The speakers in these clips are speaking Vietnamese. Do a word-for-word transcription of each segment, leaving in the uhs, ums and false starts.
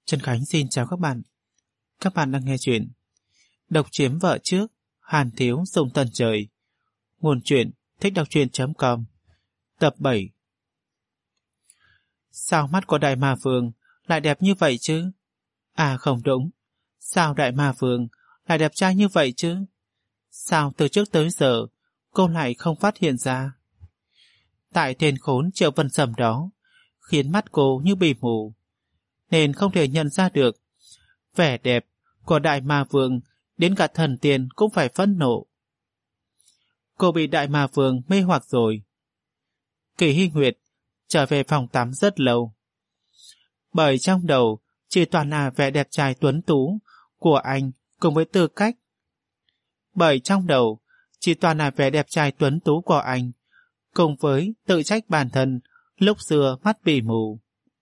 Trần Khánh xin chào các bạn. Các bạn đang nghe chuyện Độc chiếm vợ trước, Hàn thiếu dùng tần trời. Nguồn truyện thích đọc truyện chấm com. Tập bảy. Sao mắt của Đại Ma Vương lại đẹp như vậy chứ? À không đúng. Sao Đại Ma Vương lại đẹp trai như vậy chứ? Sao từ trước tới giờ cô lại không phát hiện ra? Tại tên khốn Triệu Vân Sầm đó khiến mắt cô như bị mù, nên không thể nhận ra được vẻ đẹp của Đại Ma Vương. Đến cả thần tiên cũng phải phẫn nộ. Cô bị Đại Ma Vương mê hoặc rồi. Kỳ Hy Nguyệt trở về phòng tắm rất lâu, bởi trong đầu chỉ toàn là vẻ đẹp trai tuấn tú của anh cùng với tư cách. Bởi trong đầu chỉ toàn là vẻ đẹp trai tuấn tú của anh cùng với tự trách bản thân lúc xưa mắt bị mù.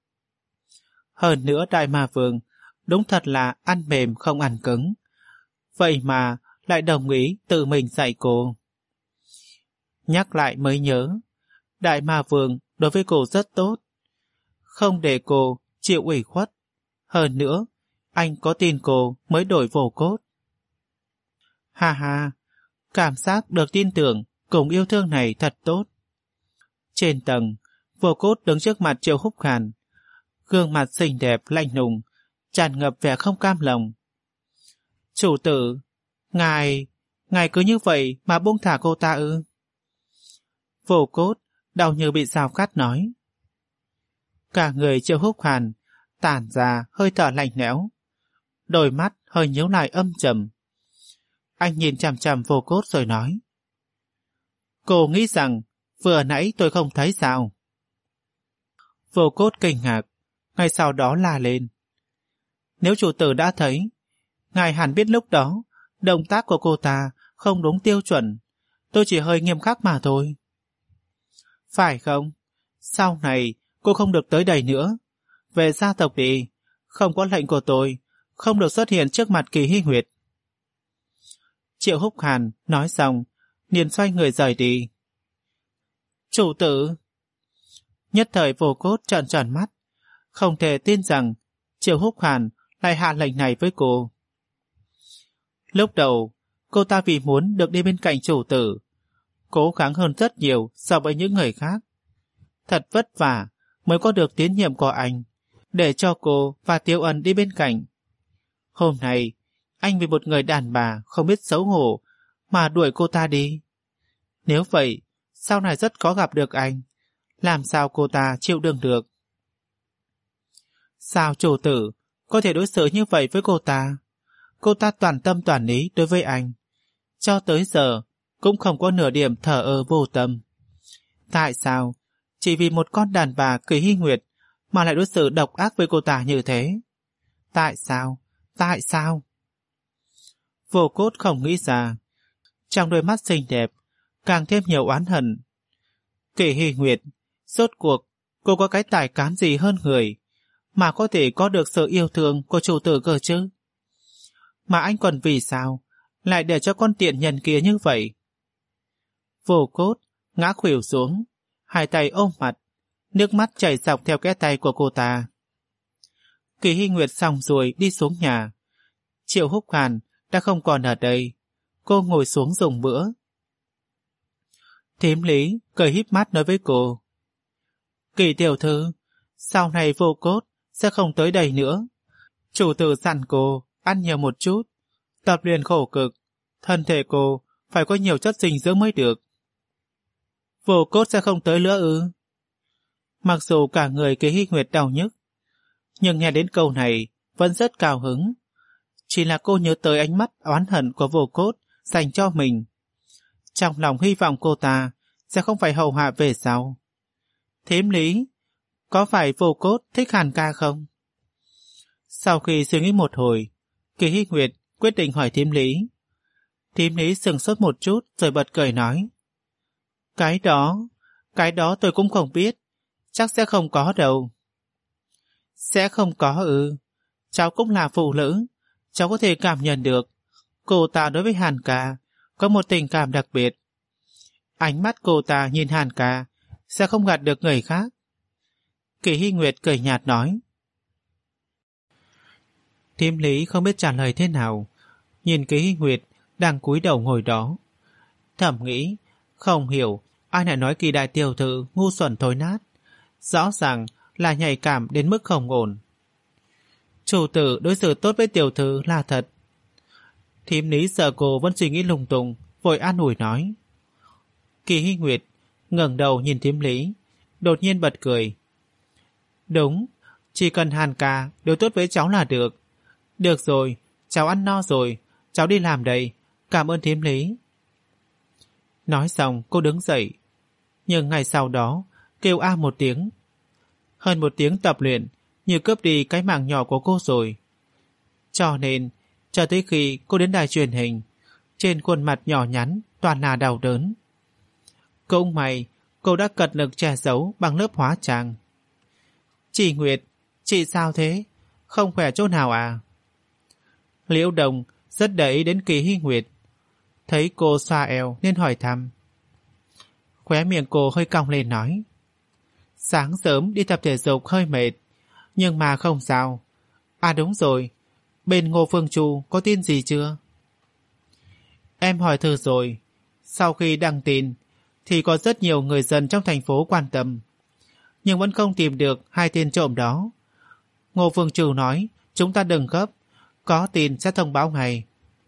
Hơn nữa Đại Ma Vương đúng thật là ăn mềm không ăn cứng, vậy mà lại đồng ý tự mình dạy cô. Nhắc lại mới nhớ, Đại Ma Vương đối với cô rất tốt, không để cô chịu ủy khuất. Hơn nữa, anh có tin cô mới đổi Vô Cốt. Ha ha, cảm giác được tin tưởng cùng yêu thương này thật tốt. Trên tầng, Vô Cốt đứng trước mặt Triệu Húc Hàn, gương mặt xinh đẹp lạnh lùng, tràn ngập vẻ không cam lòng. Chủ tử, ngài, ngài cứ như vậy mà buông thả cô ta ư? Vô Cốt đau như bị dao cắt nói. Cả người Triệu Húc Hàn tản ra hơi thở lạnh lẽo, đôi mắt hơi nhíu lại âm trầm. Anh nhìn chằm chằm Vô Cốt rồi nói: Cô nghĩ rằng vừa nãy tôi không thấy sao? Vô Cốt kinh ngạc, ngay sau đó la lên: Nếu chủ tử đã thấy, ngài hẳn biết lúc đó động tác của cô ta không đúng tiêu chuẩn, tôi chỉ hơi nghiêm khắc mà thôi. Phải không? Sau này cô không được tới đây nữa. Về gia tộc đi, không có lệnh của tôi, không được xuất hiện trước mặt Kỳ Hy Nguyệt. Triệu Húc Hàn nói xong, liền xoay người rời đi. Chủ tử! Nhất thời Vô Cốt trợn tròn mắt, không thể tin rằng Triệu Húc Hàn lại hạ lệnh này với cô. Lúc đầu, cô ta vì muốn được đi bên cạnh chủ tử, cố gắng hơn rất nhiều so với những người khác. Thật vất vả mới có được tín nhiệm của anh, để cho cô và Tiêu Ân đi bên cạnh. Hôm nay, anh vì một người đàn bà không biết xấu hổ mà đuổi cô ta đi. Nếu vậy, sau này rất khó gặp được anh, làm sao cô ta chịu đựng được? Sao chủ tử có thể đối xử như vậy với cô ta? Cô ta toàn tâm toàn ý đối với anh, cho tới giờ cũng không có nửa điểm thờ ơ vô tâm. Tại sao chỉ vì một con đàn bà Kỳ Hy Nguyệt mà lại đối xử độc ác với cô ta như thế? Tại sao? Tại sao? Vô Cốt không nghĩ ra, trong đôi mắt xinh đẹp càng thêm nhiều oán hận. Kỳ Hy Nguyệt, rốt cuộc cô có cái tài cán gì hơn người mà có thể có được sự yêu thương của chủ tử cơ chứ? Mà anh còn vì sao lại để cho con tiện nhân kia như vậy? Vô Cốt ngã khuỵu xuống, hai tay ôm mặt, nước mắt chảy dọc theo cái tay của cô ta. Kỳ Hy Nguyệt xong rồi đi xuống nhà. Triệu Húc Hàn đã không còn ở đây. Cô ngồi xuống dùng bữa. Thím Lý cười híp mắt nói với cô: Kỳ tiểu thư, sau này Vô Cốt sẽ không tới đây nữa. Chủ tử dặn cô ăn nhiều một chút, tập luyện khổ cực, thân thể cô phải có nhiều chất dinh dưỡng mới được. Vô Cốt sẽ không tới nữa ư? Mặc dù cả người Kỳ Hy Nguyệt đau nhức, nhưng nghe đến câu này vẫn rất cao hứng. Chỉ là cô nhớ tới ánh mắt oán hận của Vô Cốt dành cho mình, trong lòng hy vọng cô ta sẽ không phải hầu hạ về sau. Thím Lý, có phải Vô Cốt thích Hàn ca không? Sau khi suy nghĩ một hồi, Kỳ Hy Nguyệt quyết định hỏi thím Lý. Thím Lý sừng sốt một chút rồi bật cười nói: Cái đó, cái đó tôi cũng không biết, chắc sẽ không có đâu. Sẽ không có ư? Cháu cũng là phụ nữ, cháu có thể cảm nhận được cô ta đối với Hàn ca có một tình cảm đặc biệt. Ánh mắt cô ta nhìn Hàn ca sẽ không gạt được người khác. Kỳ Hy Nguyệt cười nhạt nói: Thím Lý không biết trả lời thế nào, nhìn Kỳ Hy Nguyệt đang cúi đầu ngồi đó. Thầm nghĩ, không hiểu ai lại nói Kỳ đại tiểu thư ngu xuẩn thối nát. Rõ ràng là nhạy cảm đến mức không ổn. Chủ tử đối xử tốt với tiểu thư là thật. Thím Lý sợ cô vẫn suy nghĩ lung tung, vội an ủi nói. Kỳ Hy Nguyệt ngẩng đầu nhìn Thím Lý, đột nhiên bật cười. Đúng, chỉ cần Hàn ca đối tốt với cháu là được. Được rồi, cháu ăn no rồi, cháu đi làm đây, cảm ơn Thím Lý. Nói xong cô đứng dậy, nhưng ngày sau đó kêu a một tiếng. Hơn một tiếng tập luyện như cướp đi cái mạng nhỏ của cô rồi. Cho nên, cho tới khi cô đến đài truyền hình, trên khuôn mặt nhỏ nhắn toàn là đau đớn. Cũng may, cô đã cật lực che giấu bằng lớp hóa trang. Chị Nguyệt, chị sao thế? Không khỏe chỗ nào à? Liễu Đồng rất để ý đến Kỳ Hy Nguyệt. Thấy cô xoa eo nên hỏi thăm. Khóe miệng cô hơi cong lên nói. Sáng sớm đi tập thể dục hơi mệt, nhưng mà không sao. À đúng rồi, bên Ngô Phương Chu có tin gì chưa? Em hỏi thử rồi. Sau khi đăng tin thì có rất nhiều người dân trong thành phố quan tâm, nhưng vẫn không tìm được hai tên trộm đó. Ngô Phương Chu nói chúng ta đừng gấp, có tin sẽ thông báo ngay.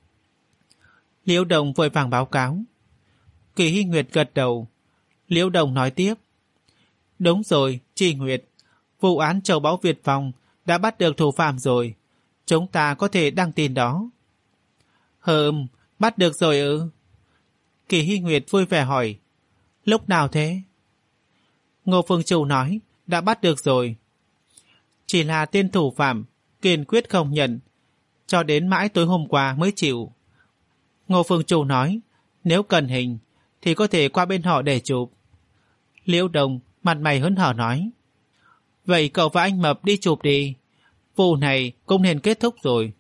Liễu Đồng vội vàng báo cáo. Kỳ Hy Nguyệt gật đầu. Liễu Đồng nói tiếp. Đúng rồi, chị Nguyệt, vụ án châu báu Việt Phong đã bắt được thủ phạm rồi. Chúng ta có thể đăng tin đó. Hừm, bắt được rồi ư? Kỳ Hy Nguyệt vui vẻ hỏi. Lúc nào thế? Ngô Phương Chu nói, đã bắt được rồi. Chỉ là tên thủ phạm kiên quyết không nhận, cho đến mãi tối hôm qua mới chịu. Ngô Phương Chu nói, nếu cần hình thì có thể qua bên họ để chụp. Liễu Đồng mặt mày hớn hở nói. Vậy cậu và anh Mập đi chụp đi, vụ này cũng nên kết thúc rồi.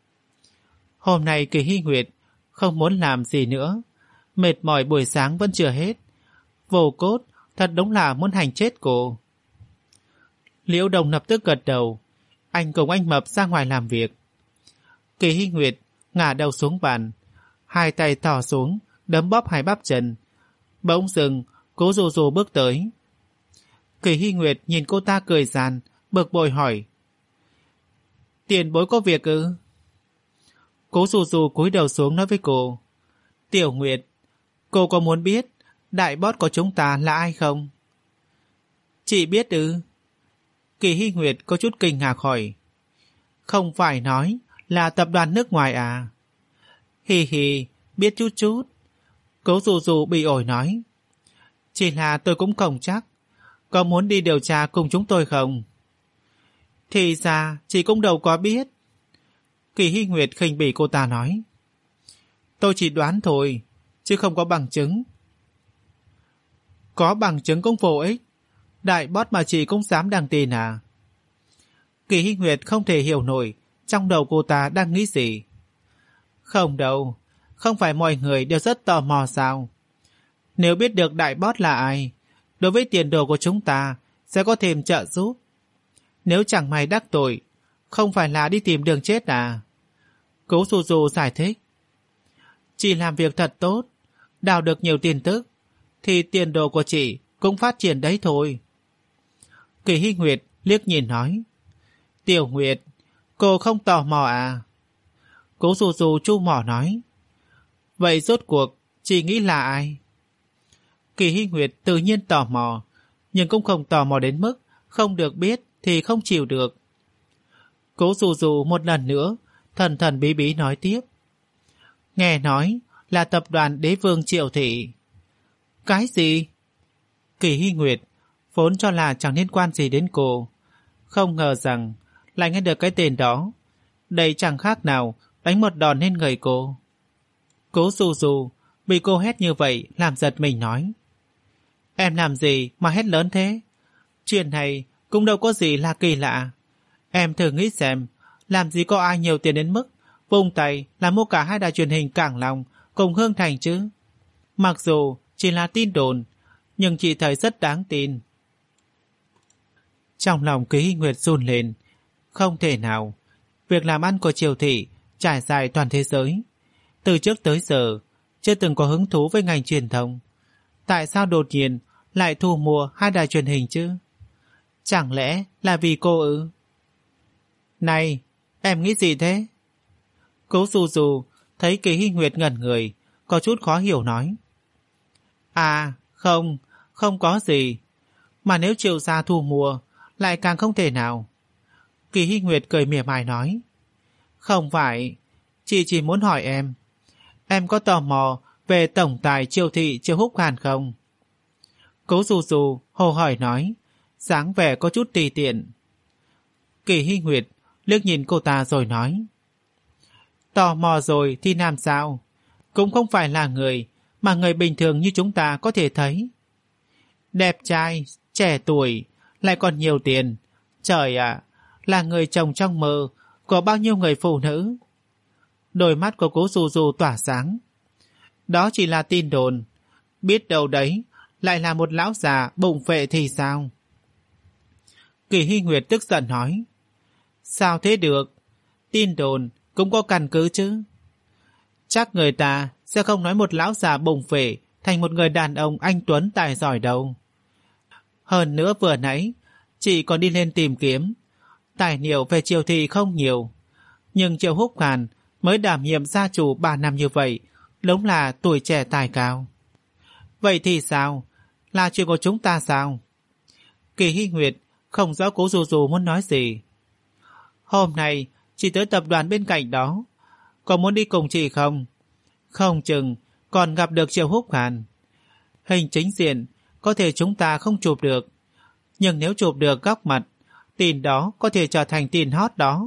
Hôm nay Kỳ Hy Nguyệt không muốn làm gì nữa, mệt mỏi buổi sáng vẫn chưa hết. Vô cốt thật đúng là muốn hành chết cô. Liễu Đồng lập tức gật đầu. Anh cùng anh Mập ra ngoài làm việc. Kỳ Hy Nguyệt ngả đầu xuống bàn, hai tay thò xuống đấm bóp hai bắp chân. Bỗng dừng, Cố Dù Dù bước tới. Kỳ Hy Nguyệt nhìn cô ta cười gian, bực bội hỏi. Tiền bối có việc ư? Cố Dù Dù cúi đầu xuống nói với cô. Tiểu Nguyệt, cô có muốn biết đại boss của chúng ta là ai không? Chị biết ư? Kỳ Hy Nguyệt có chút kinh ngạc hỏi. Không phải nói là tập đoàn nước ngoài à? Hì hì, biết chút chút. Cố Dù Dù bị ổi nói. Chỉ là tôi cũng không chắc. Có muốn đi điều tra cùng chúng tôi không? Thì ra chị cũng đâu có biết. Kỳ Hy Nguyệt khinh bỉ cô ta nói. Tôi chỉ đoán thôi, chứ không có bằng chứng. Có bằng chứng cũng vô ích. Đại boss mà chị cũng dám đăng tin à? Kỳ Hy Nguyệt không thể hiểu nổi trong đầu cô ta đang nghĩ gì. Không đâu, không phải mọi người đều rất tò mò sao? Nếu biết được đại boss là ai, đối với tiền đồ của chúng ta sẽ có thêm trợ giúp. Nếu chẳng may đắc tội, không phải là đi tìm đường chết à? Cố Dù Dù giải thích. Chị làm việc thật tốt, đào được nhiều tin tức, thì tiền đồ của chị cũng phát triển đấy thôi. Kỳ Hy Nguyệt liếc nhìn nói. Tiểu Nguyệt, cô không tò mò à? Cố Dù Dù chu mỏ nói. Vậy rốt cuộc chị nghĩ là ai? Kỳ Hy Nguyệt tự nhiên tò mò, nhưng cũng không tò mò đến mức không được biết thì không chịu được. Cố Dù Dù một lần nữa thần thần bí bí nói tiếp. Nghe nói là tập đoàn Đế Vương Triệu Thị. Cái gì? Kỳ Hy Nguyệt vốn cho là chẳng liên quan gì đến cô, không ngờ rằng lại nghe được cái tên đó. Đây chẳng khác nào đánh một đòn lên người cô. Cố Dù Dù bị cô hét như vậy làm giật mình nói. Em làm gì mà hét lớn thế? Chuyện này cũng đâu có gì là kỳ lạ. Em thử nghĩ xem, làm gì có ai nhiều tiền đến mức vung tay là mua cả hai đài truyền hình Cảng Long cùng Hương Thành chứ? Mặc dù chỉ là tin đồn, nhưng chị thấy rất đáng tin. Trong lòng Kỳ Hy Nguyệt run lên. Không thể nào. việc làm ăn của Triều Thị trải dài toàn thế giới. Từ trước tới giờ, chưa từng có hứng thú với ngành truyền thông. Tại sao đột nhiên lại thu mua hai đài truyền hình chứ? Chẳng lẽ là vì cô ư? Này, em nghĩ gì thế? Cố Dù Dù thấy Kỳ Hy Nguyệt ngẩn người, có chút khó hiểu nói. À, không, không có gì. Mà nếu Triệu gia thu mua, lại càng không thể nào. Kỳ Hy Nguyệt cười mỉa mai nói. Không phải, chị chỉ muốn hỏi em. Em có tò mò về tổng tài Triều Thị Triều Húc Hàn không? Cố Dù Dù hồ hỏi nói, dáng vẻ có chút tùy tiện. Kỳ Hy Nguyệt liếc nhìn cô ta rồi nói. Tò mò rồi thì làm sao? Cũng không phải là người mà người bình thường như chúng ta có thể thấy. Đẹp trai, trẻ tuổi, lại còn nhiều tiền. Trời ạ, là người chồng trong mơ của bao nhiêu người phụ nữ. Đôi mắt của Cố Dù Dù tỏa sáng. Đó chỉ là tin đồn. Biết đâu đấy lại là một lão già bụng phệ thì sao? Kỳ Hy Nguyệt tức giận nói. Sao thế được? Tin đồn cũng có căn cứ chứ. Chắc người ta sẽ không nói một lão già bụng phệ thành một người đàn ông anh tuấn tài giỏi đâu. Hơn nữa vừa nãy chị còn đi lên tìm kiếm. Tài liệu về Triều Thị không nhiều, nhưng Triệu Húc Hàn mới đảm nhiệm gia chủ ba năm như vậy, đúng là tuổi trẻ tài cao. Vậy thì sao? Là chuyện của chúng ta sao? Kỳ Hy Nguyệt không rõ Cố Dù Dù muốn nói gì. Hôm nay chị tới tập đoàn bên cạnh đó, có muốn đi cùng chị không? Không chừng còn gặp được Triệu Húc Hàn. Hình chính diện có thể chúng ta không chụp được, nhưng nếu chụp được góc mặt, tin đó có thể trở thành tin hot đó.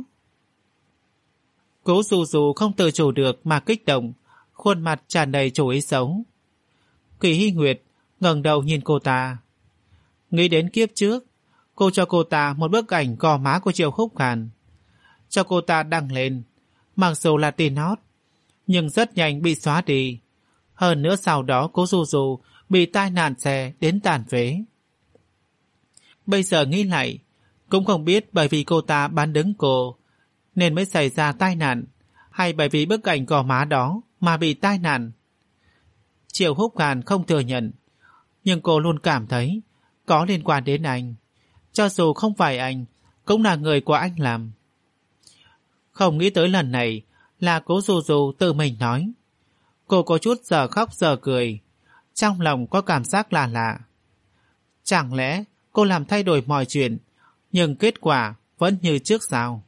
Cố Dù Dù không tự chủ được mà kích động, khuôn mặt tràn đầy chủ ý xấu. Kỳ Hy Nguyệt ngẩng đầu nhìn cô ta. Nghĩ đến kiếp trước, cô cho cô ta một bức ảnh gò má của Triệu Húc Hàn, cho cô ta đăng lên. Mặc dù là tin hot, nhưng rất nhanh bị xóa đi. Hơn nữa sau đó Cố Dù Dù bị tai nạn xe đến tàn phế. Bây giờ nghĩ lại, cũng không biết bởi vì cô ta bán đứng cô nên mới xảy ra tai nạn, hay bởi vì bức ảnh gò má đó mà bị tai nạn. Triệu Húc Hàn không thừa nhận, nhưng cô luôn cảm thấy có liên quan đến anh. Cho dù không phải anh, cũng là người của anh làm. Không nghĩ tới lần này là Cố Dù Dù tự mình nói. Cô có chút giờ khóc giờ cười, trong lòng có cảm giác lạ lạ. Chẳng lẽ cô làm thay đổi mọi chuyện, nhưng kết quả vẫn như trước sao?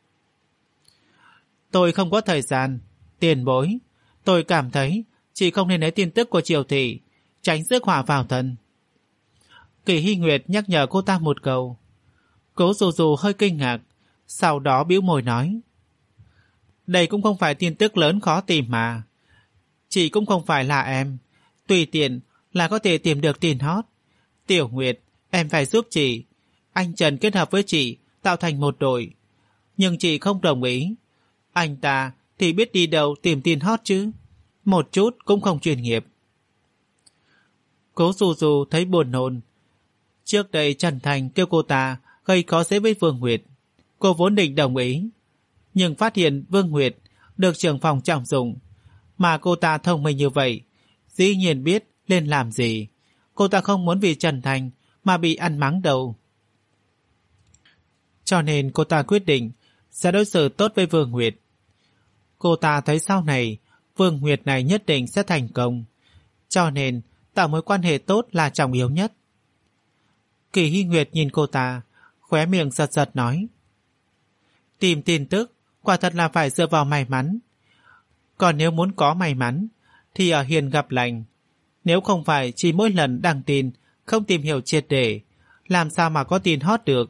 Tôi không có thời gian. Tiền bối, tôi cảm thấy chị không nên lấy tin tức của Triều Thị, tránh rước họa vào thân. Kỳ Hy Nguyệt nhắc nhở cô ta một câu. Cố Dù Dù hơi kinh ngạc, sau đó bĩu môi nói. Đây cũng không phải tin tức lớn khó tìm mà. Chị cũng không phải là em, tùy tiện là có thể tìm được tin hot. Tiểu Nguyệt, em phải giúp chị. Anh Trần kết hợp với chị tạo thành một đội, nhưng chị không đồng ý. Anh ta thì biết đi đâu tìm tin hot chứ, một chút cũng không chuyên nghiệp. Cố Dù Dù thấy buồn nôn. Trước đây Trần Thành kêu cô ta gây khó dễ với Vương Nguyệt, cô vốn định đồng ý, nhưng phát hiện Vương Nguyệt được trưởng phòng trọng dụng, mà cô ta thông minh như vậy, dĩ nhiên biết nên làm gì. Cô ta không muốn vì Trần Thành mà bị ăn mắng đâu. Cho nên cô ta quyết định sẽ đối xử tốt với Vương Nguyệt. Cô ta thấy sau này Vương Nguyệt này nhất định sẽ thành công, cho nên tạo mối quan hệ tốt là trọng yếu nhất. Kỳ Hy Nguyệt nhìn cô ta, khóe miệng giật giật nói. Tìm tin tức quả thật là phải dựa vào may mắn. Còn nếu muốn có may mắn thì ở hiền gặp lành. Nếu không phải chỉ mỗi lần đăng tin không tìm hiểu triệt để, làm sao mà có tin hot được.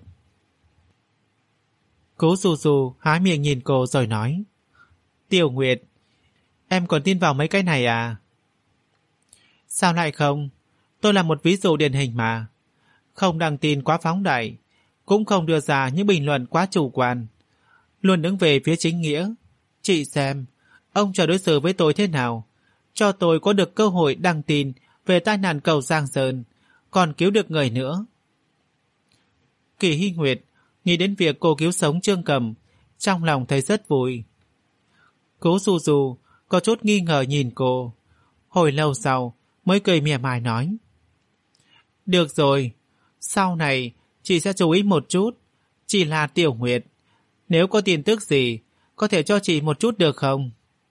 Cố Dù Dù há miệng nhìn cô rồi nói. Tiểu Nguyệt, em còn tin vào mấy cái này à? Sao lại không? Tôi là một ví dụ điển hình mà. Không đăng tin quá phóng đại, cũng không đưa ra những bình luận quá chủ quan, luôn đứng về phía chính nghĩa. Chị xem, ông chờ đối xử với tôi thế nào, cho tôi có được cơ hội đăng tin về tai nạn cầu Giang Sơn, còn cứu được người nữa. Kỳ Hy Nguyệt nghĩ đến việc cô cứu sống Trương Cầm, trong lòng thấy rất vui. Cố Du Du có chút nghi ngờ nhìn cô, hồi lâu sau mới cười mỉa mai nói: Được rồi, sau này chị sẽ chú ý một chút. Chỉ là Tiểu Nguyệt, nếu có tin tức gì có thể cho chị một chút được không?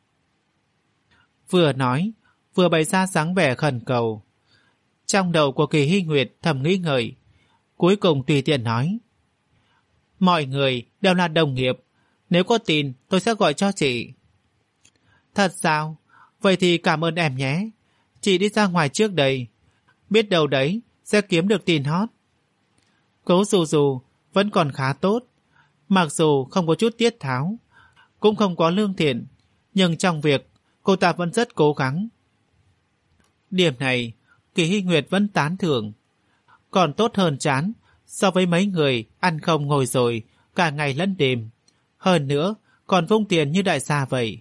Vừa nói vừa bày ra dáng vẻ khẩn cầu. Trong đầu của Kỳ Hy Nguyệt thầm nghĩ ngợi, cuối cùng tùy tiện nói: Mọi người đều là đồng nghiệp, nếu có tin tôi sẽ gọi cho chị. Thật sao? Vậy thì cảm ơn em nhé. Chị đi ra ngoài trước đây, biết đâu đấy sẽ kiếm được tin hot. Cố Du Du vẫn còn khá tốt, mặc dù không có chút tiết tháo, cũng không có lương thiện, nhưng trong việc cô ta vẫn rất cố gắng. Điểm này Kỳ Hy Nguyệt vẫn tán thưởng, còn tốt hơn chán so với mấy người ăn không ngồi rồi cả ngày lẫn đêm, hơn nữa còn vung tiền như đại gia vậy.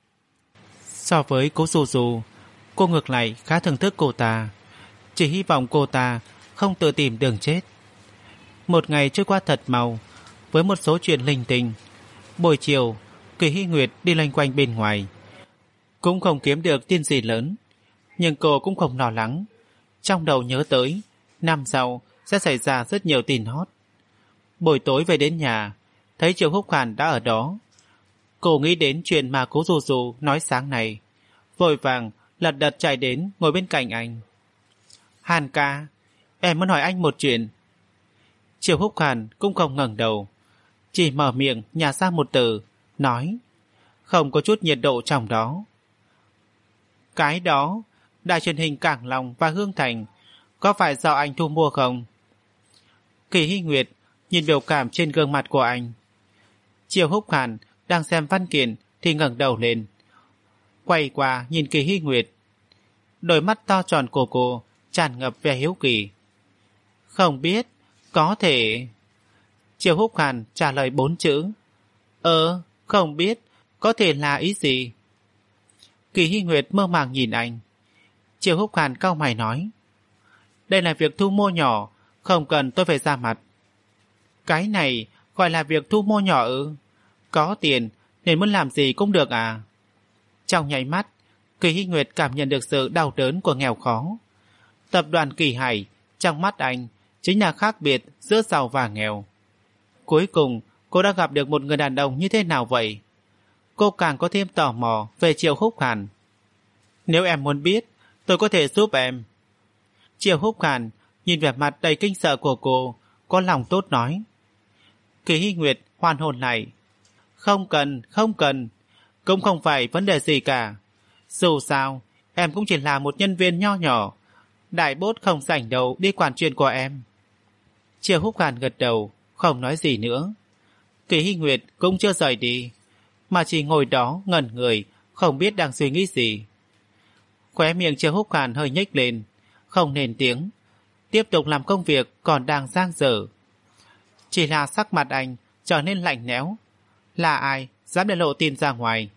So với Cố Du Du, cô ngược lại khá thưởng thức cô ta, chỉ hy vọng cô ta không tự tìm đường chết. Một ngày trôi qua thật mau, với một số chuyện linh tinh. Buổi chiều, Kỳ Hy Nguyệt đi loanh quanh bên ngoài, cũng không kiếm được tin gì lớn, nhưng cô cũng không lo lắng. Trong đầu nhớ tới năm sau sẽ xảy ra rất nhiều tin hot. Buổi tối về đến nhà, thấy Triệu Húc Hàn đã ở đó. Cô nghĩ đến chuyện mà Cố Du Du nói sáng nay, vội vàng lật đật chạy đến ngồi bên cạnh anh. Hàn ca, em muốn hỏi anh một chuyện. Triệu Húc Hàn cũng không ngẩng đầu, chỉ mở miệng nhả ra một từ, nói, không có chút nhiệt độ trong đó. Cái đó, đài truyền hình Cảng Long và Hương Thành, có phải do anh thu mua không? Kỳ Hy Nguyệt nhìn biểu cảm trên gương mặt của anh. Triệu Húc Hàn đang xem văn kiện thì ngẩng đầu lên, quay qua nhìn Kỳ Hy Nguyệt. Đôi mắt to tròn của cô tràn ngập vẻ hiếu kỳ. Không biết, có thể... Triệu Húc Hàn trả lời bốn chữ. Ờ, không biết, có thể là ý gì? Kỳ Hy Nguyệt mơ màng nhìn anh. Triệu Húc Hàn cau mày nói, đây là việc thu mua nhỏ, không cần tôi phải ra mặt. Cái này gọi là việc thu mua nhỏ ư? Có tiền nên muốn làm gì cũng được à? Trong nháy mắt, Kỳ Hy Nguyệt cảm nhận được sự đau đớn của nghèo khó. Tập đoàn Kỳ Hải trong mắt anh chính là khác biệt giữa giàu và nghèo. Cuối cùng cô đã gặp được một người đàn ông như thế nào vậy? Cô càng có thêm tò mò về Triệu Húc Hàn. Nếu em muốn biết, tôi có thể giúp em. Triệu Húc Hàn nhìn vẻ mặt đầy kinh sợ của cô, có lòng tốt nói. Kỳ Hy Nguyệt hoàn hồn lại. Không cần, không cần, cũng không phải vấn đề gì cả. Dù sao, em cũng chỉ là một nhân viên nho nhỏ, đại bốt không rảnh đầu đi quản chuyện của em. Triệu Húc Hàn gật đầu, không nói gì nữa. Kỳ Hy Nguyệt cũng chưa rời đi, mà chỉ ngồi đó ngẩn người, không biết đang suy nghĩ gì. Khóe miệng Triệu Húc Hàn hơi nhếch lên, không nên tiếng, tiếp tục làm công việc còn đang dang dở. Chỉ là sắc mặt anh trở nên lạnh lẽo. Là ai dám để lộ tin ra ngoài?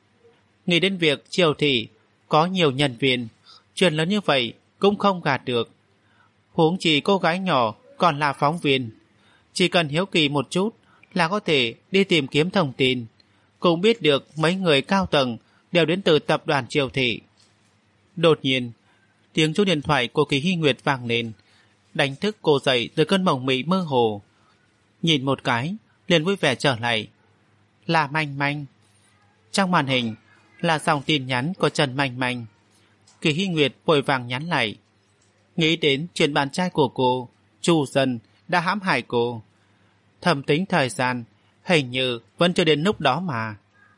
Nghĩ đến việc Triều thị có nhiều nhân viên, chuyện lớn như vậy cũng không gạt được. Huống chỉ cô gái nhỏ còn là phóng viên, chỉ cần hiếu kỳ một chút là có thể đi tìm kiếm thông tin, cũng biết được mấy người cao tầng đều đến từ tập đoàn Triều thị. Đột nhiên, tiếng chuông điện thoại của Kỳ Hy Nguyệt vang lên, đánh thức cô dậy từ cơn mộng mị mơ hồ. Nhìn một cái, liền vui vẻ trở lại. Là Manh Manh. Trong màn hình là dòng tin nhắn của Trần Manh Manh. Kỳ Hy Nguyệt vội vàng nhắn lại. Nghĩ đến chuyện bạn trai của cô, Chu Dân, đã hãm hại cô. Thầm tính thời gian, hình như vẫn chưa đến lúc đó mà.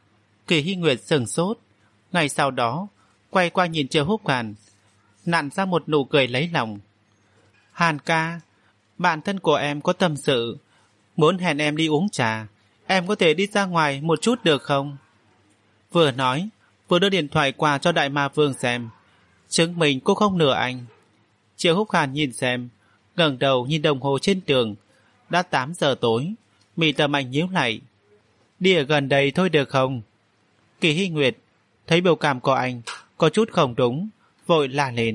Kỳ Hy Nguyệt sừng sốt. Ngày sau đó, quay qua nhìn Triệu Húc Hàn, nặn ra một nụ cười lấy lòng. Hàn ca, bạn thân của em có tâm sự, muốn hẹn em đi uống trà. Em có thể đi ra ngoài một chút được không? Vừa nói, vừa đưa điện thoại qua cho Đại Ma Vương xem, chứng minh cô không lừa anh. Triệu Húc Hàn nhìn xem, ngẩng đầu nhìn đồng hồ trên tường, đã tám giờ tối. Mị tầm anh nhíu lại. Đi ở gần đây thôi được không? Kỳ Hy Nguyệt thấy biểu cảm của anh có chút không đúng, vội la lên.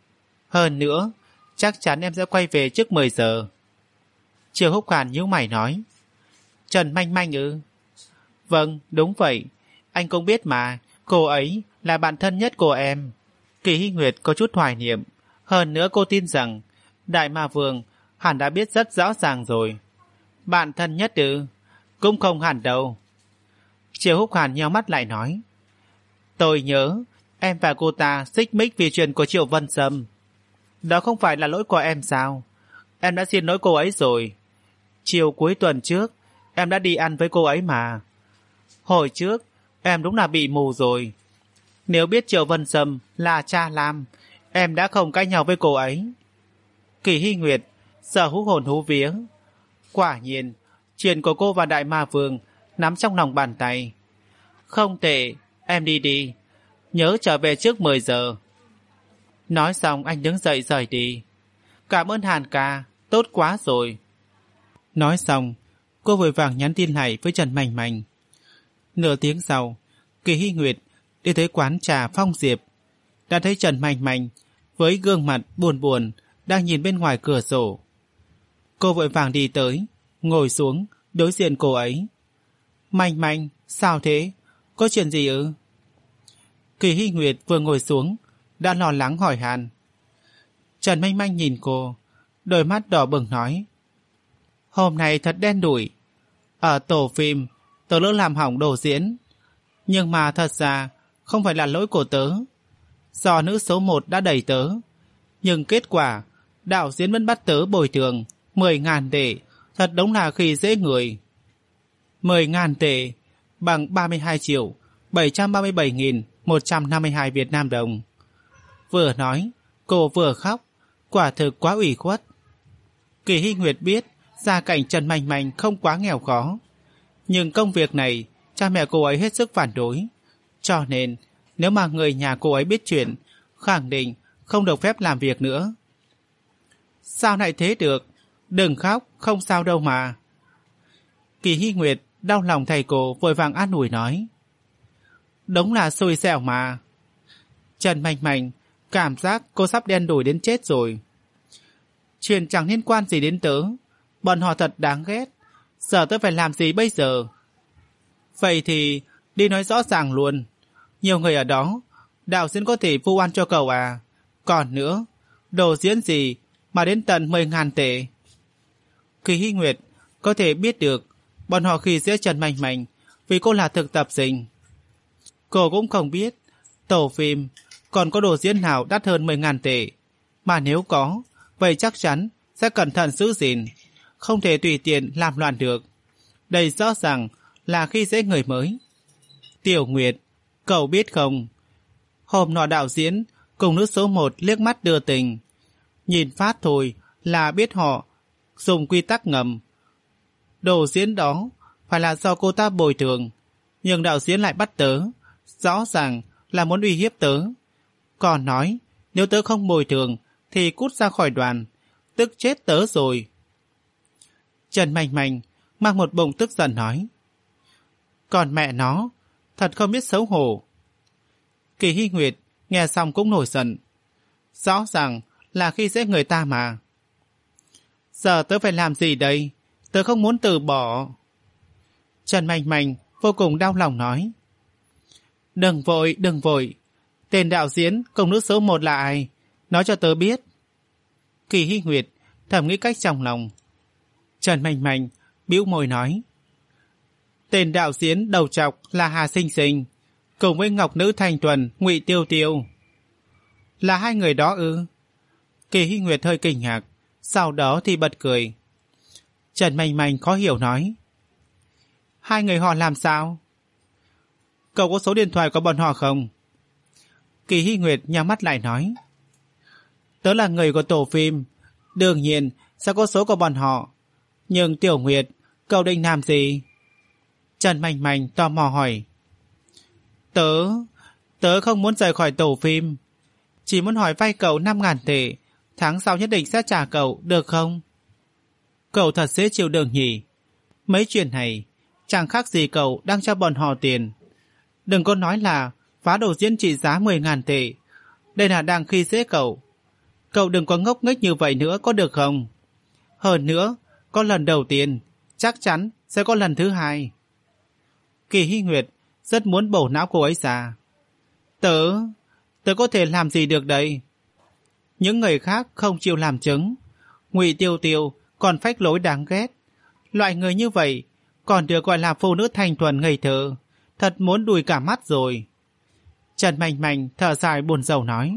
Hơn nữa, chắc chắn em sẽ quay về trước mười giờ. Triệu Húc Hàn nhíu mày nói. Trần Manh Manh ư? Vâng, đúng vậy. Anh cũng biết mà, cô ấy là bạn thân nhất của em. Kỳ Hy Nguyệt có chút hoài niệm. Hơn nữa cô tin rằng Đại Ma Vương hẳn đã biết rất rõ ràng rồi. Bạn thân nhất ư? Cũng không hẳn đâu. Triệu Húc Hàn nheo mắt lại nói. Tôi nhớ em và cô ta xích mích vì chuyện của Triệu Vân Sâm. Đó không phải là lỗi của em sao? Em đã xin lỗi cô ấy rồi. Chiều cuối tuần trước em đã đi ăn với cô ấy mà. Hồi trước em đúng là bị mù rồi. Nếu biết Triệu Vân Sâm là cha Lam, em đã không cãi nhau với cô ấy. Kỳ Hy Nguyệt sợ hú hồn hú vía. Quả nhiên chuyện của cô và Đại Ma Vương nắm trong lòng bàn tay. Không tệ, em đi đi. Nhớ trở về trước mười giờ. Nói xong anh đứng dậy rời đi. Cảm ơn Hàn ca, tốt quá rồi. Nói xong cô vội vàng nhắn tin lại với Trần Mành Mành. Nửa tiếng sau, Kỳ Hy Nguyệt đi tới quán trà Phong Diệp. Đã thấy Trần Mành Mành với gương mặt buồn buồn đang nhìn bên ngoài cửa sổ. Cô vội vàng đi tới, ngồi xuống đối diện cô ấy. Mành Mành, sao thế? Có chuyện gì ư? Kỳ Hy Nguyệt vừa ngồi xuống đã lo lắng hỏi han. Trần Mành Mành nhìn cô, đôi mắt đỏ bừng nói. Hôm nay thật đen đủi. Ở tổ phim tớ lỡ làm hỏng đồ diễn. Nhưng mà thật ra không phải là lỗi của tớ. Do nữ số một đã đẩy tớ. Nhưng kết quả đạo diễn vẫn bắt tớ bồi thường mười ngàn tệ. Thật đúng là khi dễ người. Mười ngàn tệ bằng ba mươi hai triệu bảy trăm ba mươi bảy nghìn một trăm năm mươi hai Việt Nam đồng. Vừa nói cô vừa khóc. Quả thực quá ủy khuất. Kỳ Hy Nguyệt biết gia cảnh Trần Mành Mành không quá nghèo khó. Nhưng công việc này cha mẹ cô ấy hết sức phản đối. Cho nên nếu mà người nhà cô ấy biết chuyện, khẳng định không được phép làm việc nữa. Sao lại thế được? Đừng khóc, không sao đâu mà. Kỳ Hy Nguyệt đau lòng thầy cô vội vàng an ủi nói. Đúng là xui xẻo mà. Trần Mành Mành cảm giác cô sắp đen đủi đến chết rồi. Chuyện chẳng liên quan gì đến tớ. Bọn họ thật đáng ghét. Giờ tớ phải làm gì bây giờ? Vậy thì đi nói rõ ràng luôn. Nhiều người ở đó, đạo diễn có thể vu oan cho cậu à? Còn nữa, đồ diễn gì mà đến tận mười ngàn tệ? Kỳ Hy Nguyệt có thể biết được bọn họ khi dễ Trần Mành Mành vì cô là thực tập sinh. Cô cũng không biết tổ phim còn có đồ diễn nào đắt hơn mười ngàn tệ. Mà nếu có, vậy chắc chắn sẽ cẩn thận giữ gìn, không thể tùy tiện làm loạn được. Đây rõ ràng là khi dễ người mới. Tiểu Nguyệt, cậu biết không, hôm nọ đạo diễn cùng nữ số một liếc mắt đưa tình. Nhìn phát thôi là biết họ dùng quy tắc ngầm. Đồ diễn đó phải là do cô ta bồi thường, nhưng đạo diễn lại bắt tớ, rõ ràng là muốn uy hiếp tớ. Còn nói nếu tớ không bồi thường thì cút ra khỏi đoàn, tức chết tớ rồi. Trần Mành Mành mang một bụng tức giận nói. Còn mẹ nó, thật không biết xấu hổ. Kỳ Hy Nguyệt nghe xong cũng nổi giận. Rõ ràng là khi dễ người ta mà. Giờ tớ phải làm gì đây? Tớ không muốn từ bỏ. Trần Mành Mành vô cùng đau lòng nói. Đừng vội, đừng vội. Tên đạo diễn công nữ số một là ai? Nói cho tớ biết. Kỳ Hy Nguyệt thầm nghĩ cách trong lòng. Trần Mành Mành bĩu môi nói. Tên đạo diễn đầu trọc là Hà Sinh Sinh, cùng với Ngọc Nữ Thanh Tuần, Ngụy Tiêu Tiêu. Là hai người đó ư? Kỳ Hy Nguyệt hơi kinh ngạc, sau đó thì bật cười. Trần Mành Mành khó hiểu nói. Hai người họ làm sao? Cậu có số điện thoại của bọn họ không? Kỳ Hy Nguyệt nhắm mắt lại nói. Tớ là người của tổ phim, đương nhiên sẽ có số của bọn họ. Nhưng Tiểu Nguyệt, cậu định làm gì? Trần Mành Mành tò mò hỏi. Tớ, tớ không muốn rời khỏi tổ phim. Chỉ muốn hỏi vay cậu năm ngàn tệ, tháng sau nhất định sẽ trả cậu, được không? Cậu thật dễ chịu đường nhỉ. Mấy chuyện này chẳng khác gì cậu đang cho bọn họ tiền. Đừng có nói là phá đồ diễn trị giá mười ngàn tệ. Đây là đang khi dễ cậu. Cậu đừng có ngốc nghếch như vậy nữa có được không? Hơn nữa, có lần đầu tiên, chắc chắn sẽ có lần thứ hai. Kỳ Hy Nguyệt rất muốn bổ não cô ấy ra. Tớ, tớ có thể làm gì được đây? Những người khác không chịu làm chứng. Ngụy Tiêu Tiêu còn phách lối đáng ghét. Loại người như vậy còn được gọi là phụ nữ thanh thuần ngây thơ, thật muốn đùi cả mắt rồi. Trần Mạnh Mạnh thở dài buồn rầu nói.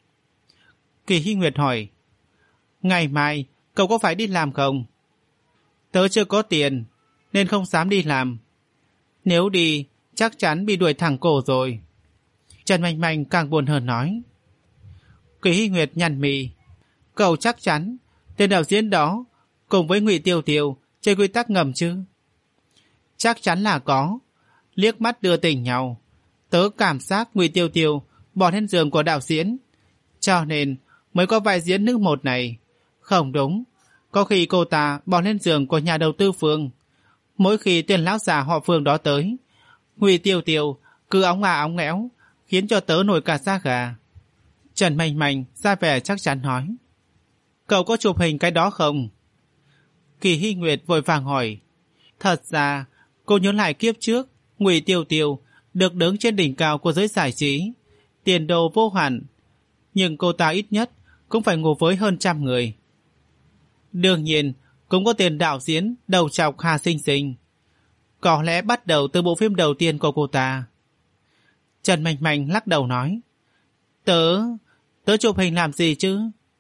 Kỳ Hy Nguyệt hỏi, ngày mai cậu có phải đi làm không? Tớ chưa có tiền nên không dám đi làm. Nếu đi chắc chắn bị đuổi thẳng cổ rồi. Trần Mạnh Mạnh càng buồn hơn nói. Kỳ Hy Nguyệt nhăn mì. Cậu chắc chắn tên đạo diễn đó cùng với Ngụy Tiêu Tiêu chơi quy tắc ngầm chứ? Chắc chắn là có. Liếc mắt đưa tình nhau, tớ cảm giác Ngụy Tiêu Tiêu bỏ lên giường của đạo diễn, cho nên mới có vai diễn nữ một này. Không đúng, có khi cô ta bỏ lên giường của nhà đầu tư Phương. Mỗi khi tên lão già họ Phương đó tới, Ngụy Tiêu Tiêu cứ óng à óng ngẽo, khiến cho tớ nổi cả da gà. Trần Mạnh Mạnh ra vẻ chắc chắn nói. Cậu có chụp hình cái đó không? Kỳ Hy Nguyệt vội vàng hỏi. Thật ra cô nhớ lại kiếp trước, Ngụy Tiêu Tiêu được đứng trên đỉnh cao của giới giải trí, tiền đồ vô hạn, nhưng cô ta ít nhất cũng phải ngủ với hơn trăm người. Đương nhiên cũng có tiền đạo diễn đầu trọc Hà Sinh Sinh, có lẽ bắt đầu từ bộ phim đầu tiên của cô ta. Trần Mạnh Mạnh lắc đầu nói. Tớ, tớ chụp hình làm gì chứ?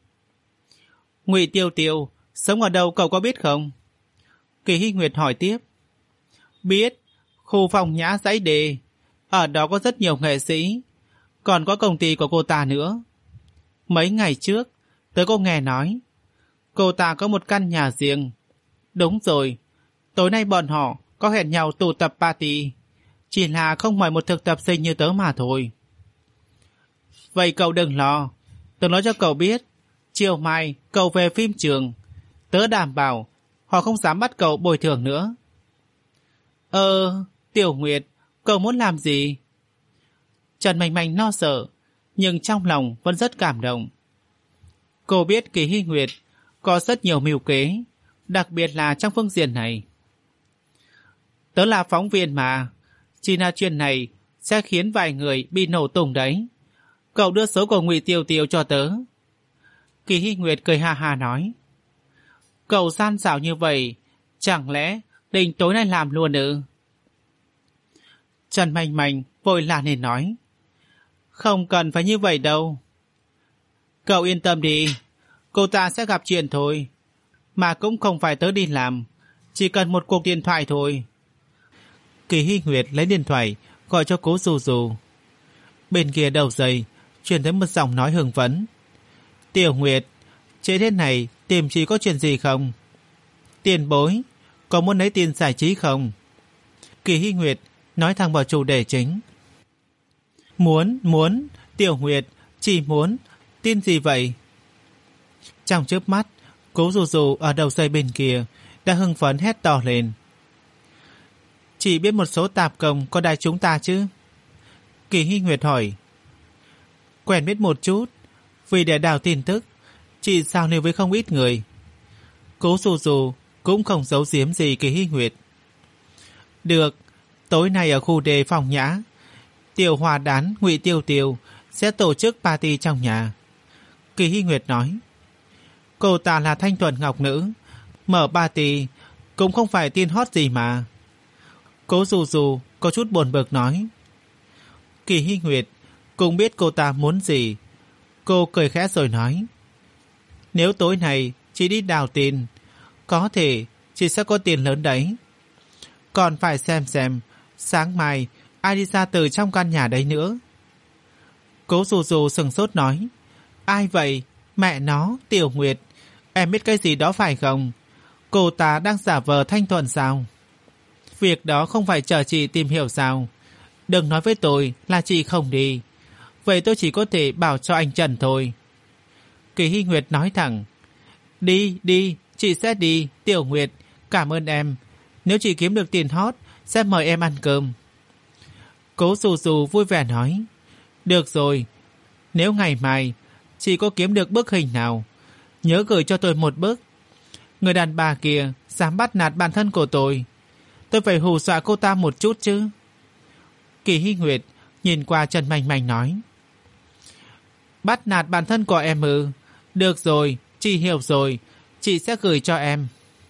Ngụy Tiêu Tiêu sống ở đâu cậu có biết không? Kỳ Hy Nguyệt hỏi tiếp. Biết, khu Phong Nhã dãy Đề, ở đó có rất nhiều nghệ sĩ, còn có công ty của cô ta nữa. Mấy ngày trước tớ có nghe nói cô ta có một căn nhà riêng. Đúng rồi, tối nay bọn họ có hẹn nhau tụ tập party, chỉ là không mời một thực tập sinh như tớ mà thôi. Vậy cậu đừng lo, tớ nói cho cậu biết, chiều mai cậu về phim trường, tớ đảm bảo họ không dám bắt cậu bồi thường nữa. Ờ, Tiểu Nguyệt, cậu muốn làm gì? Trần Mạnh Mạnh lo sợ, nhưng trong lòng vẫn rất cảm động. Cô biết Kỳ Hy Nguyệt có rất nhiều mưu kế, đặc biệt là trong phương diện này. Tớ là phóng viên mà, chỉ là chuyện này sẽ khiến vài người bị nổ tung đấy. Cậu đưa số của Ngụy Tiêu Tiêu cho tớ. Kỳ Hy Nguyệt cười ha ha nói. Cậu gian xảo như vậy, chẳng lẽ định tối nay làm luôn ư? Trần Mạnh Mạnh vội la lên nói. Không cần phải như vậy đâu. Cậu yên tâm đi, cô ta sẽ gặp chuyện thôi, mà cũng không phải tớ đi làm, chỉ cần một cuộc điện thoại thôi. Kỳ Hy Nguyệt lấy điện thoại gọi cho Cố Dù Dù. Bên kia đầu dây truyền tới một giọng nói hưng phấn. Tiểu Nguyệt, trễ thế này tìm chị có chuyện gì không? Tiền bối, có muốn lấy tiền giải trí không? Kỳ Hy Nguyệt nói thẳng vào chủ đề chính. Muốn, muốn, Tiểu Nguyệt, chỉ muốn. Tin gì vậy? Trong chớp mắt, Cố Dù Dù ở đầu dây bên kia đã hưng phấn hét to lên. Chị biết một số tạp công có đài chúng ta chứ? Kỳ Hy Nguyệt hỏi. Quen biết một chút, vì để đào tin tức, chị giao lưu với không ít người. Cố Dù Dù cũng không giấu giếm gì Kỳ Hy Nguyệt. Được, tối nay ở khu đề Phong Nhã, Tiểu Hòa Đán Ngụy Tiêu Tiêu sẽ tổ chức party trong nhà. Kỳ Hy Nguyệt nói. Cô ta là thanh thuần ngọc nữ, mở party cũng không phải tin hot gì mà. Cố Dù Dù có chút buồn bực nói. Kỳ Hy Nguyệt cũng biết cô ta muốn gì. Cô cười khẽ rồi nói. Nếu tối nay chị đi đào tin, có thể chị sẽ có tiền lớn đấy. Còn phải xem xem sáng mai ai đi ra từ trong căn nhà đấy nữa. Cố Dù Dù sừng sốt nói. Ai vậy? Mẹ nó, Tiểu Nguyệt, em biết cái gì đó phải không? Cô ta đang giả vờ thanh thuần sao? Việc đó không phải chờ chị tìm hiểu sao? Đừng nói với tôi là chị không đi. Vậy tôi chỉ có thể bảo cho anh Trần thôi. Kỳ Hy Nguyệt nói thẳng. Đi, đi, chị sẽ đi, Tiểu Nguyệt, cảm ơn em. Nếu chị kiếm được tiền hot, sẽ mời em ăn cơm. Cố Dù Dù vui vẻ nói. Được rồi, nếu ngày mai chị có kiếm được bức hình nào, nhớ gửi cho tôi một bức. Người đàn bà kia dám bắt nạt bản thân của tôi, tôi phải hù dọa cô ta một chút chứ. Kỳ Hy Nguyệt nhìn qua Trần Manh Manh nói: Bắt nạt bản thân của em ư? Được rồi, chị hiểu rồi, chị sẽ gửi cho em.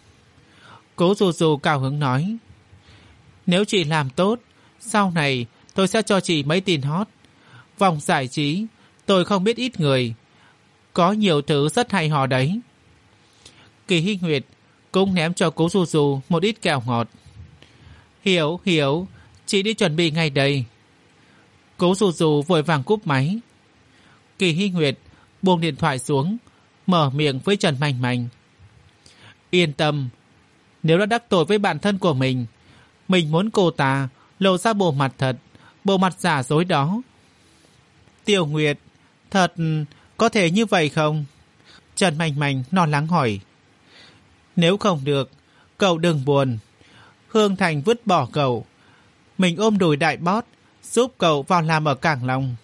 Cố Du Du cao hứng nói: Nếu chị làm tốt, sau này tôi sẽ cho chị mấy tin hot. Vòng giải trí tôi không biết ít người, có nhiều thứ rất hay ho đấy. Kỳ Hy Nguyệt cũng ném cho Cố Du Du một ít kẹo ngọt. Hiểu, hiểu, chị đi chuẩn bị ngay đây. Cố Du Du vội vàng cúp máy. Kỳ Hy Nguyệt buông điện thoại xuống, mở miệng với Trần Manh Manh: Yên tâm, nếu đã đắc tội với bạn thân của mình, mình muốn cô ta lộ ra bộ mặt thật, bộ mặt giả dối đó. Tiểu Nguyệt, thật có thể như vậy không? Trần Manh Manh lo lắng hỏi. Nếu không được, cậu đừng buồn. Hương Thành vứt bỏ cậu, mình ôm đùi đại boss giúp cậu vào làm ở Cảng Long.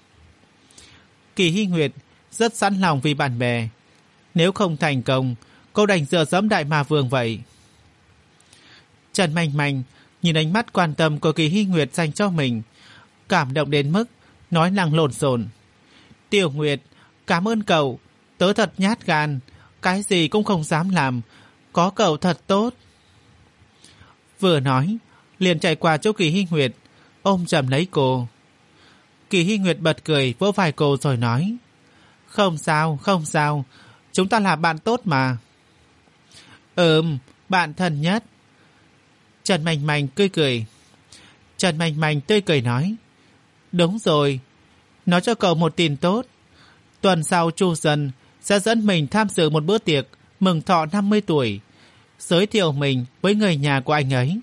Kỳ Hy Nguyệt rất sẵn lòng vì bạn bè. Nếu không thành công, cô đành dựa dẫm Đại Ma Vương vậy. Trần Manh Manh nhìn ánh mắt quan tâm của Kỳ Hy Nguyệt dành cho mình, cảm động đến mức nói năng lộn xộn. Tiểu Nguyệt, cảm ơn cậu, tớ thật nhát gan, cái gì cũng không dám làm, có cậu thật tốt. Vừa nói, liền chạy qua chỗ Kỳ Hy Nguyệt, ôm chầm lấy cô. Kỳ Hy Nguyệt bật cười vỗ vai cô rồi nói: Không sao, không sao, chúng ta là bạn tốt mà. Ừm, bạn thân nhất. Trần Manh Manh cười cười. Trần Manh Manh tươi cười nói: Đúng rồi, nói cho cậu một tin tốt. Tuần sau Chu Dân sẽ dẫn mình tham dự một bữa tiệc mừng thọ năm mươi tuổi, giới thiệu mình với người nhà của anh ấy.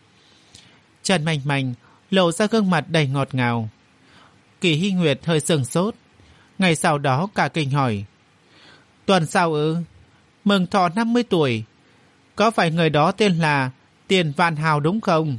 Trần Manh Manh lộ ra gương mặt đầy ngọt ngào. Kỳ Hy Nguyệt hơi sừng sốt, ngày sau đó cả kinh hỏi: Tuần sau ư? Mừng thọ năm mươi tuổi, có phải người đó tên là Tiền Vạn Hào đúng không?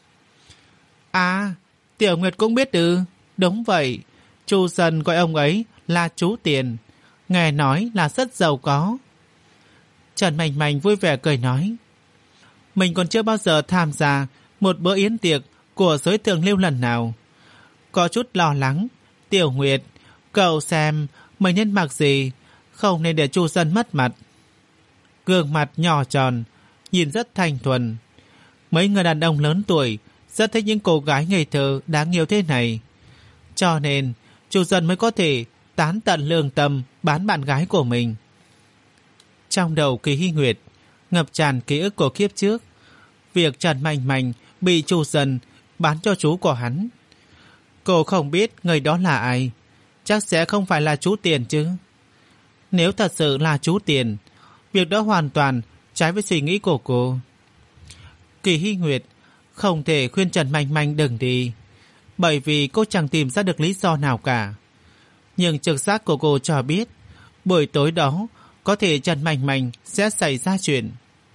À, Tiểu Nguyệt cũng biết ư? Đúng vậy, Chu Dân gọi ông ấy là chú Tiền, nghe nói là rất giàu có. Trần Manh Manh vui vẻ cười nói: Mình còn chưa bao giờ tham gia một bữa yến tiệc của giới thượng lưu lần nào, có chút lo lắng. Tiểu Nguyệt, cậu xem mình nên mặc gì, không nên để Chu Dân mất mặt. Gương mặt nhỏ tròn, nhìn rất thanh thuần. Mấy người đàn ông lớn tuổi rất thích những cô gái ngây thơ đáng yêu thế này, cho nên Chu Dân mới có thể tán tận lương tâm bán bạn gái của mình. Trong đầu Kỳ Hy Nguyệt ngập tràn ký ức của kiếp trước, việc Trần Manh Manh bị Chu Dân bán cho chú của hắn. Cô không biết người đó là ai, chắc sẽ không phải là chú Tiền chứ. Nếu thật sự là chú Tiền, việc đó hoàn toàn trái với suy nghĩ của cô. Kỳ Hy Nguyệt không thể khuyên Trần Manh Manh đừng đi, bởi vì cô chẳng tìm ra được lý do nào cả. Nhưng trực giác của cô cho biết buổi tối đó có thể Trần Manh Manh sẽ xảy ra chuyện.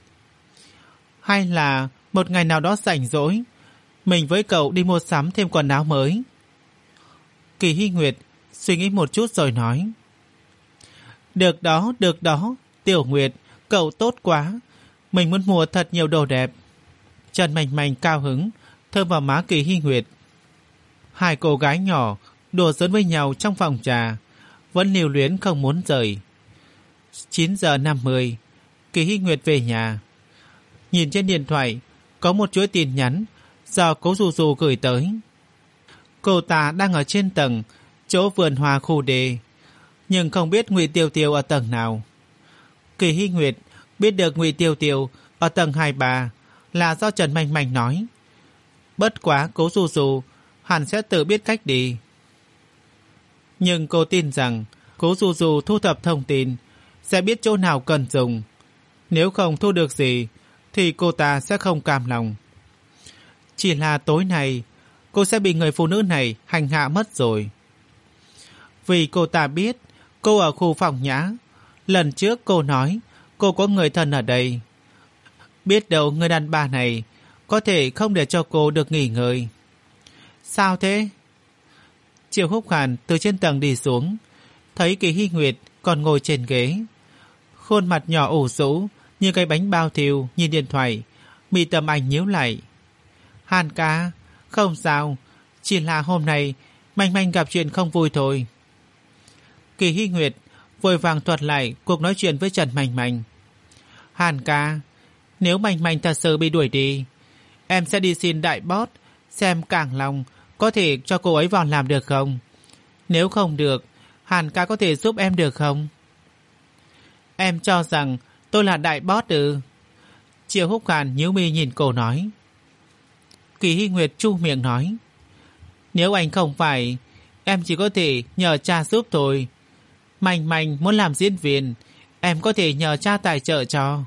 Hay là một ngày nào đó rảnh rỗi, mình với cậu đi mua sắm thêm quần áo mới. Kỳ Hy Nguyệt suy nghĩ một chút rồi nói: Được đó, được đó, Tiểu Nguyệt, cậu tốt quá, mình muốn mua thật nhiều đồ đẹp. Trần Manh Manh cao hứng thơm vào má Kỳ Hy Nguyệt. Hai cô gái nhỏ đùa giỡn với nhau trong phòng trà, vẫn lưu luyến không muốn rời. Chín giờ năm mươi, Kỳ Hy Nguyệt về nhà. Nhìn trên điện thoại có một chuỗi tin nhắn do Cố Du Du gửi tới. Cô ta đang ở trên tầng chỗ vườn hoa khu D, nhưng không biết Ngụy Tiêu Tiêu ở tầng nào. Kỳ Hy Nguyệt biết được Ngụy Tiêu Tiêu ở tầng hai ba là do Trần Manh Manh nói. Bất quá Cố Du Du hẳn sẽ tự biết cách đi. Nhưng cô tin rằng Cố Du Du thu thập thông tin sẽ biết chỗ nào cần dùng. Nếu không thu được gì thì cô ta sẽ không cam lòng. Chỉ là tối nay cô sẽ bị người phụ nữ này hành hạ mất rồi. Vì cô ta biết cô ở khu phòng nhã. Lần trước cô nói cô có người thân ở đây. Biết đâu người đàn bà này có thể không để cho cô được nghỉ ngơi. Sao thế? Triệu Húc Hàn từ trên tầng đi xuống, thấy Kỳ Hy Nguyệt còn ngồi trên ghế, khuôn mặt nhỏ ủ rũ như cái bánh bao thiêu, nhìn điện thoại, mi tâm anh nhíu lại. Hàn ca, không sao, Chỉ là hôm nay Manh Manh gặp chuyện không vui thôi. Kỳ Hy Nguyệt vội vàng thuật lại cuộc nói chuyện với Trần Manh Manh. Hàn ca, nếu Manh Manh thật sự bị đuổi đi, em sẽ đi xin đại boss xem Cảng Long có thể cho cô ấy vào làm được không. Nếu không được, Hàn ca có thể giúp em được không? Em cho rằng tôi là đại boss ư? Triệu Húc Hàn nhíu mi nhìn cô nói. Kỳ Hy Nguyệt chu miệng nói. Nếu anh không phải, em chỉ có thể nhờ cha giúp thôi. Manh Manh muốn làm diễn viên, em có thể nhờ cha tài trợ cho.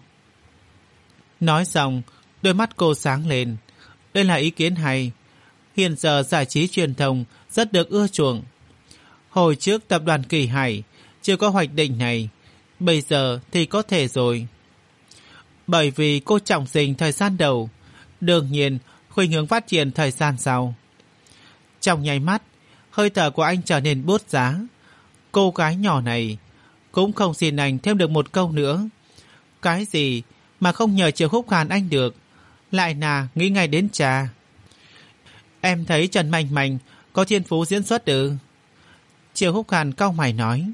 Nói xong, đôi mắt cô sáng lên. Đây là ý kiến hay. Hiện giờ giải trí truyền thông rất được ưa chuộng. Hồi trước tập đoàn Kỳ Hải chưa có hoạch định này, bây giờ thì có thể rồi. Bởi vì cô trọng tình thời gian đầu, đương nhiên khuynh hướng phát triển thời gian sau. Trong nháy mắt, hơi thở của anh trở nên bút giá. Cô gái nhỏ này cũng không xin anh thêm được một câu nữa. Cái gì mà không nhờ Triệu Húc Hàn anh được, lại là nghĩ ngay đến cha. Em thấy Trần Manh Manh có thiên phú diễn xuất ư? Triệu Húc Hàn cau mày nói.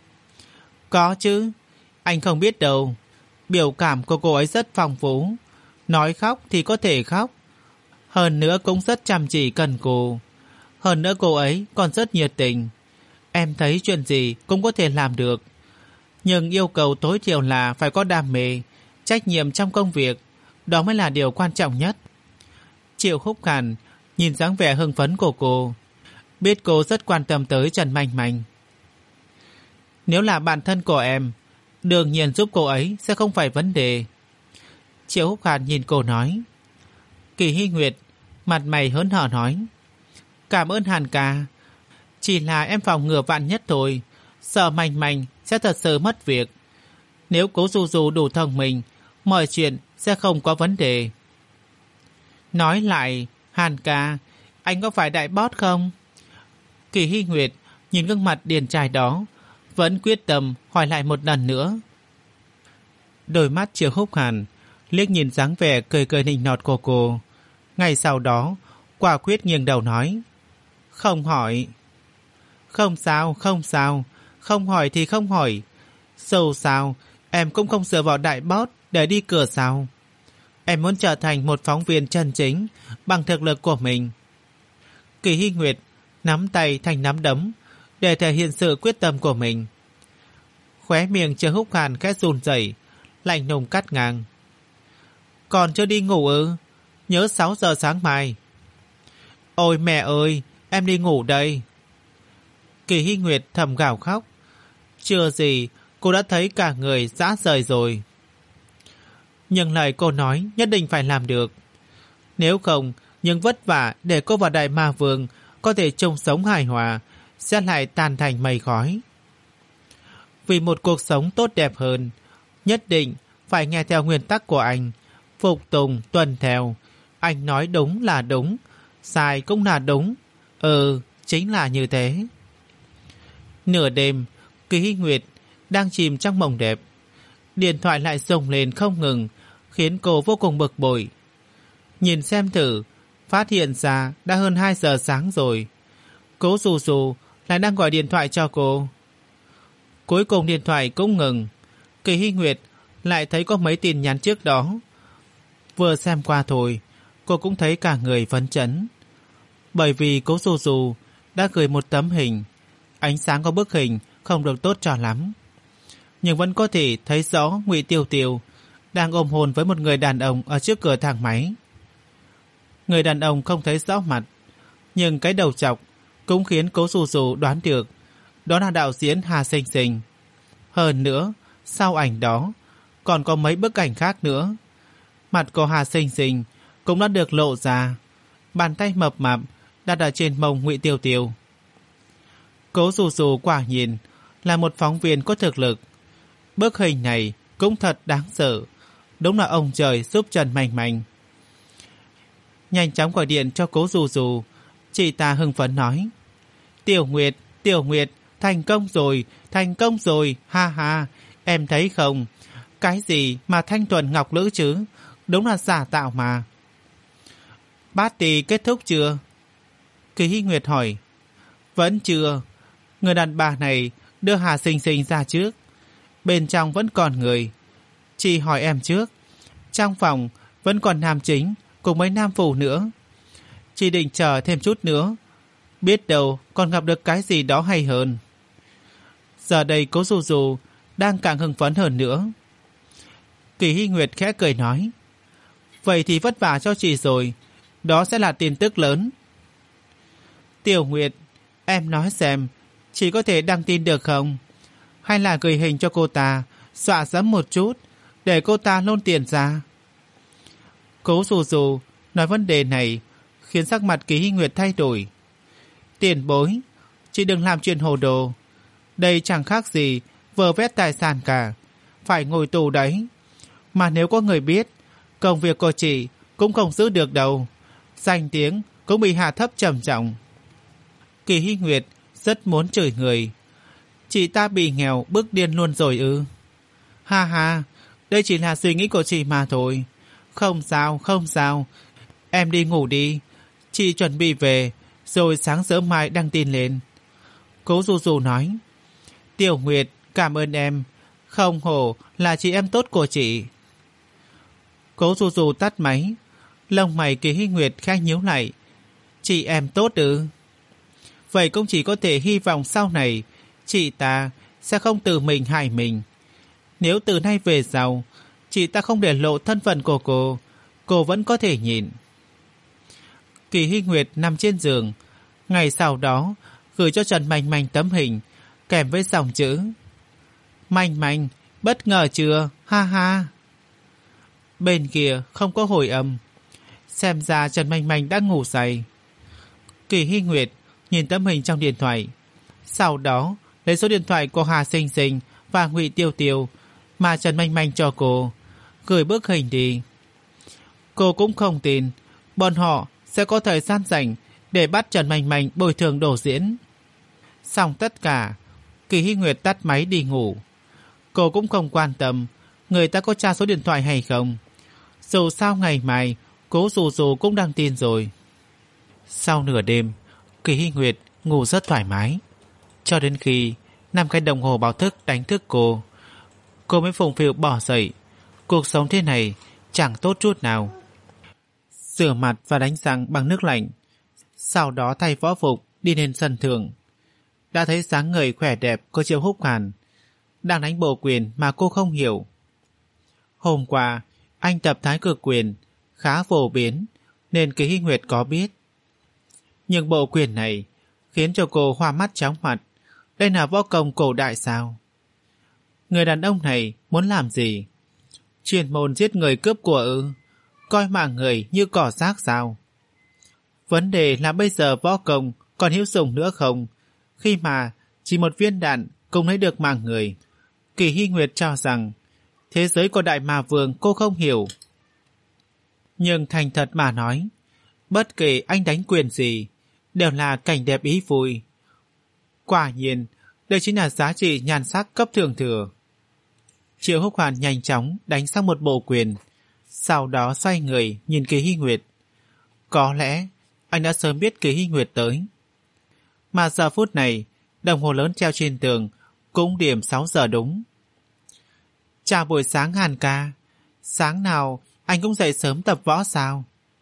Có chứ, anh không biết đâu. Biểu cảm của cô ấy rất phong phú. Nói khóc thì có thể khóc. Hơn nữa cũng rất chăm chỉ cần cù. Hơn nữa cô ấy còn rất nhiệt tình. Em thấy chuyện gì cũng có thể làm được. Nhưng yêu cầu tối thiểu là phải có đam mê, trách nhiệm trong công việc. Đó mới là điều quan trọng nhất. Triệu Húc Hàn nhìn dáng vẻ hưng phấn của cô, biết cô rất quan tâm tới Trần Manh Manh. Nếu là bạn thân của em, đương nhiên giúp cô ấy sẽ không phải vấn đề. Triệu Húc Hàn nhìn cô nói. Kỳ Hy Nguyệt mặt mày hớn hở nói. Cảm ơn Hàn ca. Chỉ là em phòng ngừa vạn nhất thôi, sợ Manh Manh sẽ thật sự mất việc. Nếu Cố Du Du đủ thông minh, mọi chuyện sẽ không có vấn đề. Nói lại, Hàn ca, anh có phải đại boss không? Kỳ Hy Nguyệt nhìn gương mặt điển trai đó, vẫn quyết tâm hỏi lại một lần nữa. Đôi mắt Triệu Húc Hàn liếc nhìn dáng vẻ cười cười nịnh nọt của cô. Ngay sau đó, quả quyết nghiêng đầu nói. Không hỏi. Không sao, không sao. Không hỏi thì không hỏi. Dù sao, em cũng không dựa vào đại boss để đi cửa sao. Em muốn trở thành một phóng viên chân chính bằng thực lực của mình. Kỳ Hy Nguyệt nắm tay thành nắm đấm để thể hiện sự quyết tâm của mình. Khóe miệng Triệu Húc Hàn khẽ run rẩy, lạnh lùng cắt ngang. Còn chưa đi ngủ ư? Nhớ sáu giờ sáng mai. Ôi mẹ ơi, em đi ngủ đây. Kỳ Hy Nguyệt thầm gào khóc. Chưa gì, cô đã thấy cả người rã rời rồi. Nhưng lời cô nói nhất định phải làm được. Nếu không, những vất vả để cô và Đại Ma Vương có thể chung sống hài hòa sẽ lại tan thành mây khói. Vì một cuộc sống tốt đẹp hơn, nhất định phải nghe theo nguyên tắc của anh, phục tùng tuân theo. Anh nói đúng là đúng, sai cũng là đúng. Ừ, chính là như thế. Nửa đêm, Kỳ Hy Nguyệt đang chìm trong mộng đẹp. Điện thoại lại rung lên không ngừng, khiến cô vô cùng bực bội. Nhìn xem thử, phát hiện ra đã hơn hai giờ sáng rồi. Cố Du Du lại đang gọi điện thoại cho cô. Cuối cùng điện thoại cũng ngừng. Kỳ Hy Nguyệt lại thấy có mấy tin nhắn trước đó. Vừa xem qua thôi, cô cũng thấy cả người phấn chấn. Bởi vì Cố Du Du đã gửi một tấm hình. Ánh sáng của bức hình không được tốt cho lắm, nhưng vẫn có thể thấy rõ Ngụy Tiêu Tiêu đang ôm hôn với một người đàn ông ở trước cửa thang máy. Người đàn ông không thấy rõ mặt, nhưng cái đầu chọc cũng khiến Cố Du Du đoán được đó là đạo diễn Hà Sinh Sinh. Hơn nữa, sau ảnh đó còn có mấy bức ảnh khác nữa. Mặt của Hà Sinh Sinh cũng đã được lộ ra, bàn tay mập mạp đặt ở trên mông Ngụy Tiêu Tiêu. Cố Du Du quả nhiên là một phóng viên có thực lực. Bức hình này cũng thật đáng sợ. Đúng là ông trời giúp Trần Manh Manh. Nhanh chóng gọi điện cho Cố Du Du. Chị ta hưng phấn nói. Tiểu Nguyệt, Tiểu Nguyệt, thành công rồi, thành công rồi, ha ha. Em thấy không? Cái gì mà thanh thuần ngọc nữ chứ? Đúng là giả tạo mà. Party kết thúc chưa? Kỳ Hy Nguyệt hỏi. Vẫn chưa. Người đàn bà này đưa Hà Sinh Sinh ra trước. Bên trong vẫn còn người. Chị hỏi em trước. Trong phòng vẫn còn nam chính cùng mấy nam phụ nữa. Chị định chờ thêm chút nữa. Biết đâu còn gặp được cái gì đó hay hơn. Giờ đây Cố Dù Dù đang càng hưng phấn hơn nữa. Kỳ Hy Nguyệt khẽ cười nói. Vậy thì vất vả cho chị rồi. Đó sẽ là tin tức lớn. Tiểu Nguyệt, em nói xem, chị có thể đăng tin được không? Hay là gửi hình cho cô ta, dọa dẫm một chút, để cô ta nôn tiền ra? Cố Dù Dù nói vấn đề này khiến sắc mặt Kỳ Hy Nguyệt thay đổi. Tiền bối, chị đừng làm chuyện hồ đồ. Đây chẳng khác gì vơ vét tài sản cả, phải ngồi tù đấy. Mà nếu có người biết, công việc của chị cũng không giữ được đâu, danh tiếng cũng bị hạ thấp trầm trọng. Kỳ Hy Nguyệt rất muốn chửi người. Chị ta bị nghèo bức điên luôn rồi ư? Ha ha, đây chỉ là suy nghĩ của chị mà thôi. Không sao, không sao. Em đi ngủ đi. Chị chuẩn bị về, rồi sáng sớm mai đăng tin lên. Cố Dù Dù nói. Tiểu Nguyệt, cảm ơn em. Không hổ là chị em tốt của chị. Cố Dù Dù tắt máy. Lông mày Kỳ Hy Nguyệt khẽ nhíu lại. Chị em tốt ư? Vậy cũng chỉ có thể hy vọng sau này chị ta sẽ không tự mình hại mình. Nếu từ nay về sau chị ta không để lộ thân phận của cô, cô vẫn có thể nhìn. Kỳ Hy Nguyệt nằm trên giường. Ngày sau đó gửi cho Trần Manh Manh tấm hình kèm với dòng chữ. Manh Manh, bất ngờ chưa? Ha ha. Bên kia không có hồi âm. Xem ra Trần Manh Manh đã ngủ say. Kỳ Hy Nguyệt nhìn tấm hình trong điện thoại, sau đó lấy số điện thoại của Hà Sinh Sinh và Ngụy Tiêu Tiêu mà Trần Manh Manh cho cô, gửi bức hình đi. Cô cũng không tin bọn họ sẽ có thời gian rảnh để bắt Trần Manh Manh bồi thường đổ diễn. Xong tất cả, Kỳ Hy Nguyệt tắt máy đi ngủ. Cô cũng không quan tâm người ta có tra số điện thoại hay không. Dù sao ngày mai Cố Dù Dù cũng đăng tin rồi. Sau nửa đêm, Kỳ Hy Nguyệt ngủ rất thoải mái, cho đến khi năm cái đồng hồ báo thức đánh thức cô, cô mới phụng phịu bỏ dậy. Cuộc sống thế này chẳng tốt chút nào. Rửa mặt và đánh răng bằng nước lạnh, sau đó thay võ phục đi lên sân thượng. Đã thấy dáng người khỏe đẹp của Triệu Húc Hàn đang đánh bộ quyền mà cô không hiểu. Hôm qua anh tập thái cực quyền khá phổ biến nên Kỳ Hy Nguyệt có biết. Nhưng bộ quyền này khiến cho cô hoa mắt chóng mặt. Đây là võ công cổ đại sao? Người đàn ông này muốn làm gì? Chuyên môn giết người cướp của ư? Coi mạng người như cỏ rác sao? Vấn đề là bây giờ võ công còn hữu dụng nữa không, khi mà chỉ một viên đạn cũng lấy được mạng người. Kỳ Hy Nguyệt cho rằng thế giới của Đại Ma Vương cô không hiểu. Nhưng thành thật mà nói, bất kể anh đánh quyền gì đều là cảnh đẹp ý vui. Quả nhiên đây chính là giá trị nhan sắc cấp thượng thừa. Triệu Húc Hoàn nhanh chóng đánh sang một bộ quyền, sau đó xoay người nhìn Kỳ Hy Nguyệt. Có lẽ anh đã sớm biết Kỳ Hy Nguyệt tới. Mà giờ phút này đồng hồ lớn treo trên tường cũng điểm sáu giờ đúng. Chào buổi sáng Hàn ca. Sáng nào anh cũng dậy sớm tập võ sao?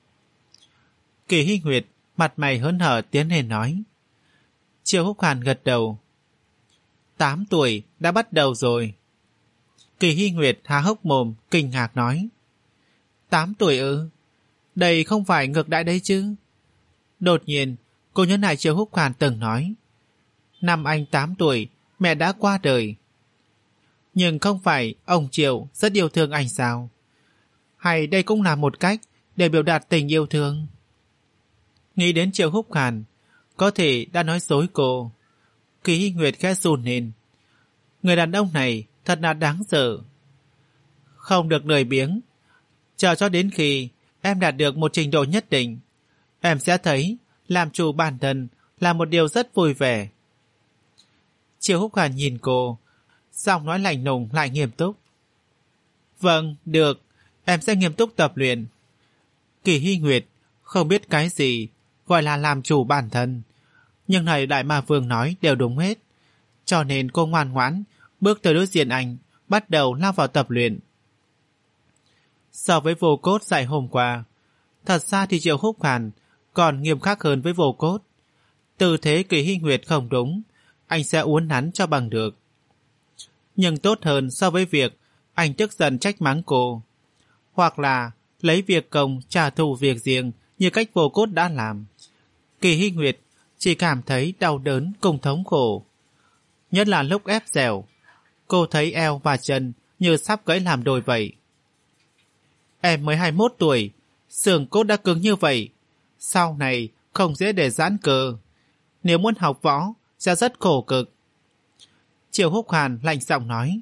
Kỳ Hy Nguyệt mặt mày hớn hở tiến lên nói. Triệu Húc Hàn gật đầu. Tám tuổi đã bắt đầu rồi. Kỳ Hy Nguyệt há hốc mồm kinh ngạc nói. Tám tuổi ư? Đây không phải ngược đại đấy chứ? Đột nhiên cô nhớ lại Triệu Húc Hàn từng nói, năm anh tám tuổi mẹ đã qua đời. Nhưng không phải ông Triệu rất yêu thương anh sao? Hay đây cũng là một cách để biểu đạt tình yêu thương? Nghĩ đến Triệu Húc Hàn có thể đã nói dối cô, Kỳ Hy Nguyệt khẽ run lên. Người đàn ông này thật là đáng sợ. Không được lười biếng. Chờ cho đến khi em đạt được một trình độ nhất định, em sẽ thấy làm chủ bản thân là một điều rất vui vẻ. Triệu Húc Hàn nhìn cô, giọng nói lạnh lùng lại nghiêm túc. Vâng, được, em sẽ nghiêm túc tập luyện. Kỳ Hy Nguyệt không biết cái gì gọi là làm chủ bản thân. Nhưng này Đại Ma Vương nói đều đúng hết. Cho nên cô ngoan ngoãn bước tới đối diện anh, bắt đầu lao vào tập luyện. So với Vô Cốt dạy hôm qua, thật ra thì Triệu Húc Hàn còn nghiêm khắc hơn với Vô Cốt. Tư thế Kỳ Hy Nguyệt không đúng, anh sẽ uốn nắn cho bằng được. Nhưng tốt hơn so với việc anh tức giận trách mắng cô, hoặc là lấy việc công trả thù việc riêng như cách Vô Cốt đã làm. Kỳ Hy Nguyệt chỉ cảm thấy đau đớn cùng thống khổ. Nhất là lúc ép dẻo, cô thấy eo và chân như sắp gãy làm đôi vậy. Em mới hai mươi mốt tuổi, xương cốt đã cứng như vậy, sau này không dễ để giãn cơ. Nếu muốn học võ sẽ rất khổ cực. Triệu Húc Hàn lạnh giọng nói.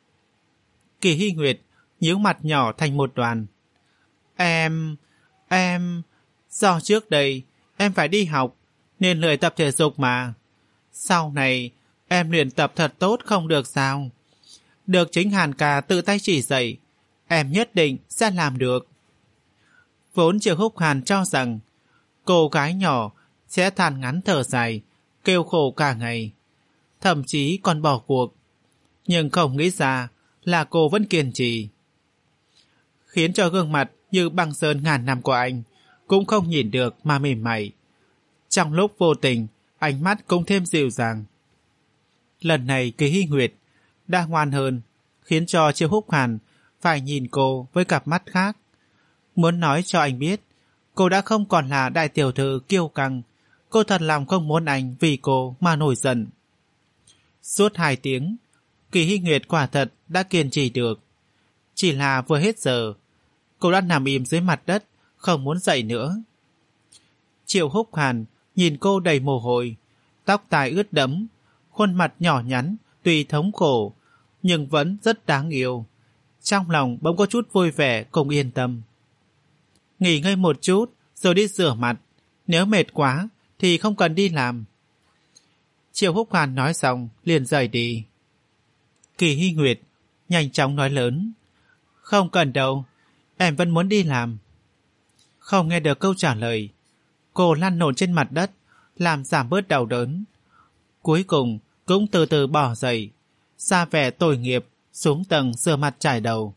Kỳ Hy Nguyệt nhíu mặt nhỏ thành một đoàn. Em... em... do trước đây em phải đi học nên lười tập thể dục mà. Sau này em luyện tập thật tốt không được sao? Được chính Hàn ca tự tay chỉ dạy, em nhất định sẽ làm được. Vốn Triệu Húc Hàn cho rằng cô gái nhỏ sẽ than ngắn thở dài, kêu khổ cả ngày, thậm chí còn bỏ cuộc. Nhưng không nghĩ ra là cô vẫn kiên trì, khiến cho gương mặt như băng sơn ngàn năm của anh cũng không nhìn được mà mỉm mày. Trong lúc vô tình, ánh mắt cũng thêm dịu dàng. Lần này Kỳ Hy Nguyệt đã ngoan hơn, khiến cho Triệu Húc Hàn phải nhìn cô với cặp mắt khác. Muốn nói cho anh biết, cô đã không còn là đại tiểu thư kiêu căng. Cô thật lòng không muốn anh vì cô mà nổi giận. Suốt hai tiếng, Kỳ Hy Nguyệt quả thật đã kiên trì được. Chỉ là vừa hết giờ, cô đã nằm im dưới mặt đất, không muốn dậy nữa. Triệu Húc Hàn nhìn cô đầy mồ hôi, tóc tai ướt đẫm, khuôn mặt nhỏ nhắn tuy thống khổ nhưng vẫn rất đáng yêu. Trong lòng bỗng có chút vui vẻ cùng yên tâm. Nghỉ ngơi một chút rồi đi rửa mặt, nếu mệt quá thì không cần đi làm. Triệu Húc Hàn nói xong liền rời đi. Kỳ Hy Nguyệt nhanh chóng nói lớn. Không cần đâu, em vẫn muốn đi làm. Không nghe được câu trả lời, cô lăn lộn trên mặt đất, làm giảm bớt đau đớn. Cuối cùng cũng từ từ bỏ dậy, ra vẻ tội nghiệp, xuống tầng rửa mặt chải đầu.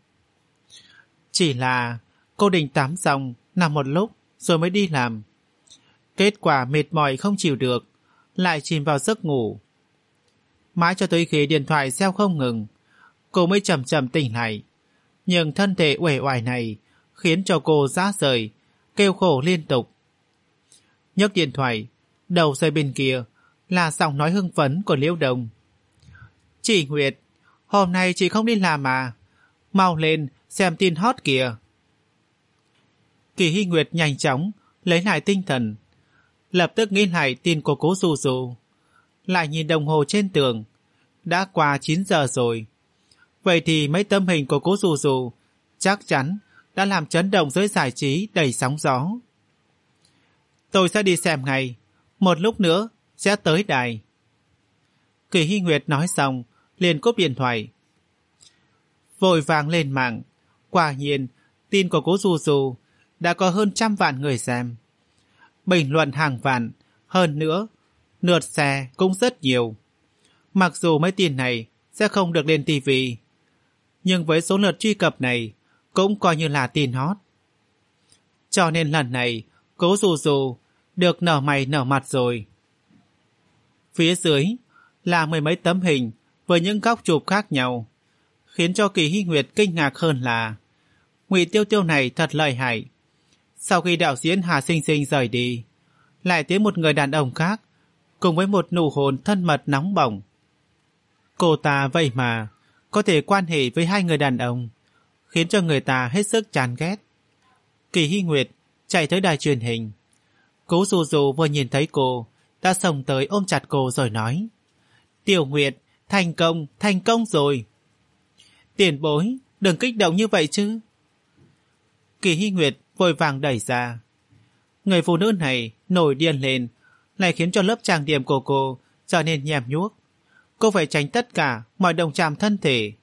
Chỉ là cô định tắm xong, nằm một lúc rồi mới đi làm. Kết quả mệt mỏi không chịu được, lại chìm vào giấc ngủ. Mãi cho tới khi điện thoại reo không ngừng, cô mới chậm chậm tỉnh lại. Nhưng thân thể uể oải này khiến cho cô rã rời, kêu khổ liên tục. Nhấc điện thoại, đầu dây bên kia là giọng nói hưng phấn của Liễu Đồng. Chị Nguyệt, hôm nay chị không đi làm à? Mau lên xem tin hot kìa. Kỳ Hy Nguyệt nhanh chóng lấy lại tinh thần, lập tức nghĩ lại tin của cố Dù Dù. Lại nhìn đồng hồ trên tường, đã qua chín giờ rồi. Vậy thì mấy tấm hình của cố Dù Dù chắc chắn đã làm chấn động giới giải trí đầy sóng gió. Tôi sẽ đi xem ngay, một lúc nữa sẽ tới đài. Kỳ Hy Nguyệt nói xong liền cúp điện thoại. Vội vàng lên mạng, quả nhiên tin của cố Dù Dù đã có hơn trăm vạn người xem, bình luận hàng vạn, hơn nữa lượt share cũng rất nhiều. Mặc dù mấy tin này sẽ không được lên tivi, nhưng với số lượt truy cập này cũng coi như là tin hot. Cho nên lần này cố Dù Dù được nở mày nở mặt rồi. Phía dưới là mười mấy tấm hình với những góc chụp khác nhau, khiến cho Kỳ Hy Nguyệt kinh ngạc hơn là Ngụy Tiêu Tiêu này thật lợi hại. Sau khi đạo diễn Hà Sinh Sinh rời đi, lại tới một người đàn ông khác cùng với một nụ hôn thân mật nóng bỏng. Cô ta vậy mà có thể quan hệ với hai người đàn ông, khiến cho người ta hết sức chán ghét. Kỳ Hy Nguyệt chạy tới đài truyền hình. Cố Dù Dù vừa nhìn thấy cô đã xông tới ôm chặt cô rồi nói: Tiểu Nguyệt, thành công, thành công rồi. Tiền bối, đừng kích động như vậy chứ. Kỳ Hy Nguyệt vội vàng đẩy ra. Người phụ nữ này nổi điên lên, lại khiến cho lớp trang điểm của cô trở nên nhèm nhuốc. Cô phải tránh tất cả mọi động chạm thân thể.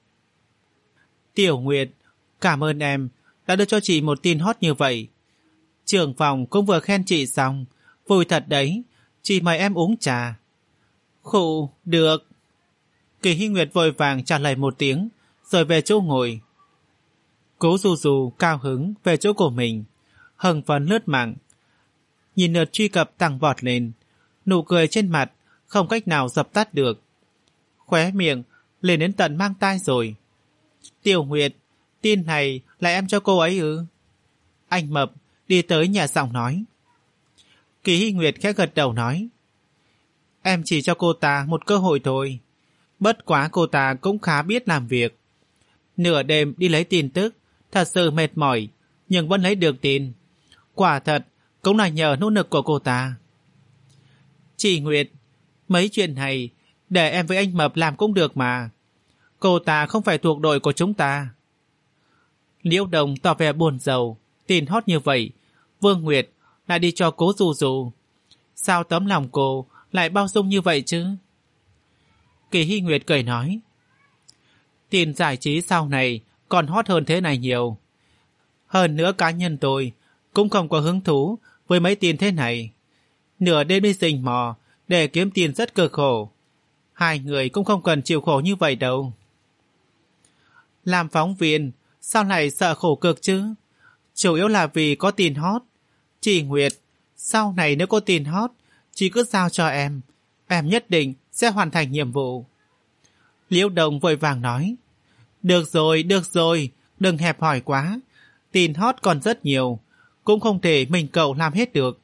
Tiểu Nguyệt, cảm ơn em đã đưa cho chị một tin hot như vậy. Trưởng phòng cũng vừa khen chị xong, Vui thật đấy, chị mời em uống trà. Khụ, được. Kỳ Hy Nguyệt vội vàng trả lời một tiếng, rồi về chỗ ngồi. Cố Du Du cao hứng về chỗ của mình, hưng phấn lướt mạng. Nhìn lượt truy cập tăng vọt lên, nụ cười trên mặt không cách nào dập tắt được. Khóe miệng lên đến tận mang tai rồi. Tiểu Nguyệt, tin này là em cho cô ấy ư? Anh Mập đi tới nhà giọng nói. Kỳ Hy Nguyệt khẽ gật đầu nói. Em chỉ cho cô ta một cơ hội thôi. Bất quá cô ta cũng khá biết làm việc. Nửa đêm đi lấy tin tức, thật sự mệt mỏi, nhưng vẫn lấy được tin. Quả thật, cũng là nhờ nỗ lực của cô ta. Chị Nguyệt, mấy chuyện này để em với anh Mập làm cũng được mà. Cô ta không phải thuộc đội của chúng ta. Liễu Đồng tỏ vẻ buồn rầu. Tin hot như vậy, Vương Nguyệt lại đi cho Cố Du Du. Sao tấm lòng cô lại bao dung như vậy chứ? Kỳ Hy Nguyệt cười nói. Tin giải trí sau này còn hot hơn thế này nhiều. Hơn nữa cá nhân tôi cũng không có hứng thú với mấy tin thế này. Nửa đêm đi rình mò để kiếm tiền rất cực khổ. Hai người cũng không cần chịu khổ như vậy đâu. Làm phóng viên sao lại sợ khổ cực chứ? Chủ yếu là vì có tin hot. Chị Nguyệt, sau này nếu có tin hot, chị cứ giao cho em. Em nhất định sẽ hoàn thành nhiệm vụ. Liễu Đồng vội vàng nói. Được rồi, được rồi, đừng hẹp hòi quá. Tin hot còn rất nhiều, cũng không thể mình cậu làm hết được.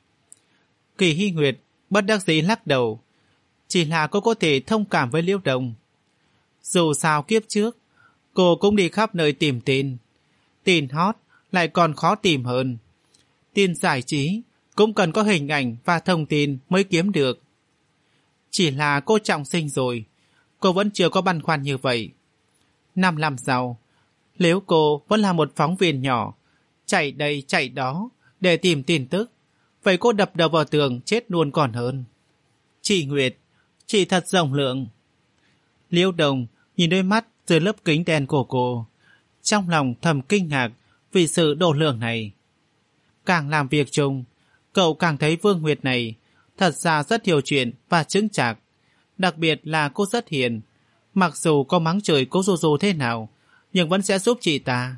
Kỳ Hy Nguyệt bất đắc dĩ lắc đầu. Chỉ là cô có thể thông cảm với Liễu Đồng. Dù sao kiếp trước, cô cũng đi khắp nơi tìm tin. Tin hot lại còn khó tìm hơn. Tin giải trí cũng cần có hình ảnh và thông tin mới kiếm được. Chỉ là cô trọng sinh rồi, cô vẫn chưa có băn khoăn như vậy. Năm năm sau, nếu cô vẫn là một phóng viên nhỏ, chạy đây chạy đó để tìm tin tức, vậy cô đập đầu vào tường chết luôn còn hơn. Chị Nguyệt, chị thật rộng lượng. Liễu Đồng nhìn đôi mắt dưới lớp kính đen của cô, trong lòng thầm kinh ngạc vì sự độ lượng này. Càng làm việc chung, cậu càng thấy Vương Nguyệt này thật ra rất hiểu chuyện và chững chạc. Đặc biệt là cô rất hiền. Mặc dù có mắng chửi Cố Du Du thế nào, nhưng vẫn sẽ giúp chị ta.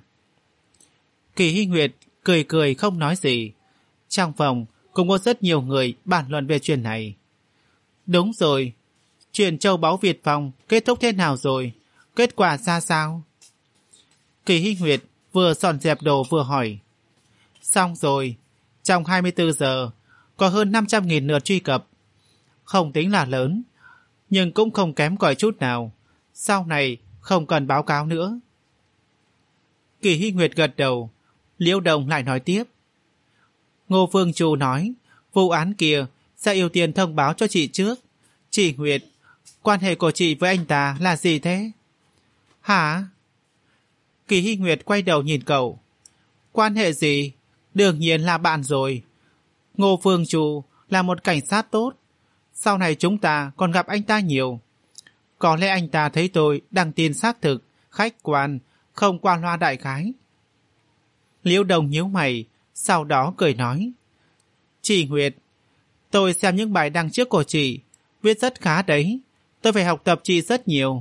Kỳ Hy Nguyệt cười cười không nói gì. Trong phòng cũng có rất nhiều người bàn luận về chuyện này. Đúng rồi, chuyện châu báu Việt Phong kết thúc thế nào rồi? Kết quả ra sao? Kỳ Hy Nguyệt vừa dọn dẹp đồ vừa hỏi. Xong rồi, trong hai mươi tư giờ có hơn năm trăm nghìn lượt truy cập. Không tính là lớn, nhưng cũng không kém cỏi chút nào. Sau này không cần báo cáo nữa. Kỳ Hy Nguyệt gật đầu. Liễu Đồng lại nói tiếp. Ngô Phương Chu nói vụ án kia sẽ ưu tiên thông báo cho chị trước. Chị Nguyệt, quan hệ của chị với anh ta là gì thế? Hả? Kỳ Hy Nguyệt quay đầu nhìn cậu. Quan hệ gì? Đương nhiên là bạn rồi. Ngô Phương Chu là một cảnh sát tốt. Sau này chúng ta còn gặp anh ta nhiều. Có lẽ anh ta thấy tôi đăng tin xác thực, khách quan, không qua loa đại khái. Liễu Đồng nhíu mày, sau đó cười nói. Chị Nguyệt, tôi xem những bài đăng trước của chị, viết rất khá đấy. Tôi phải học tập chị rất nhiều.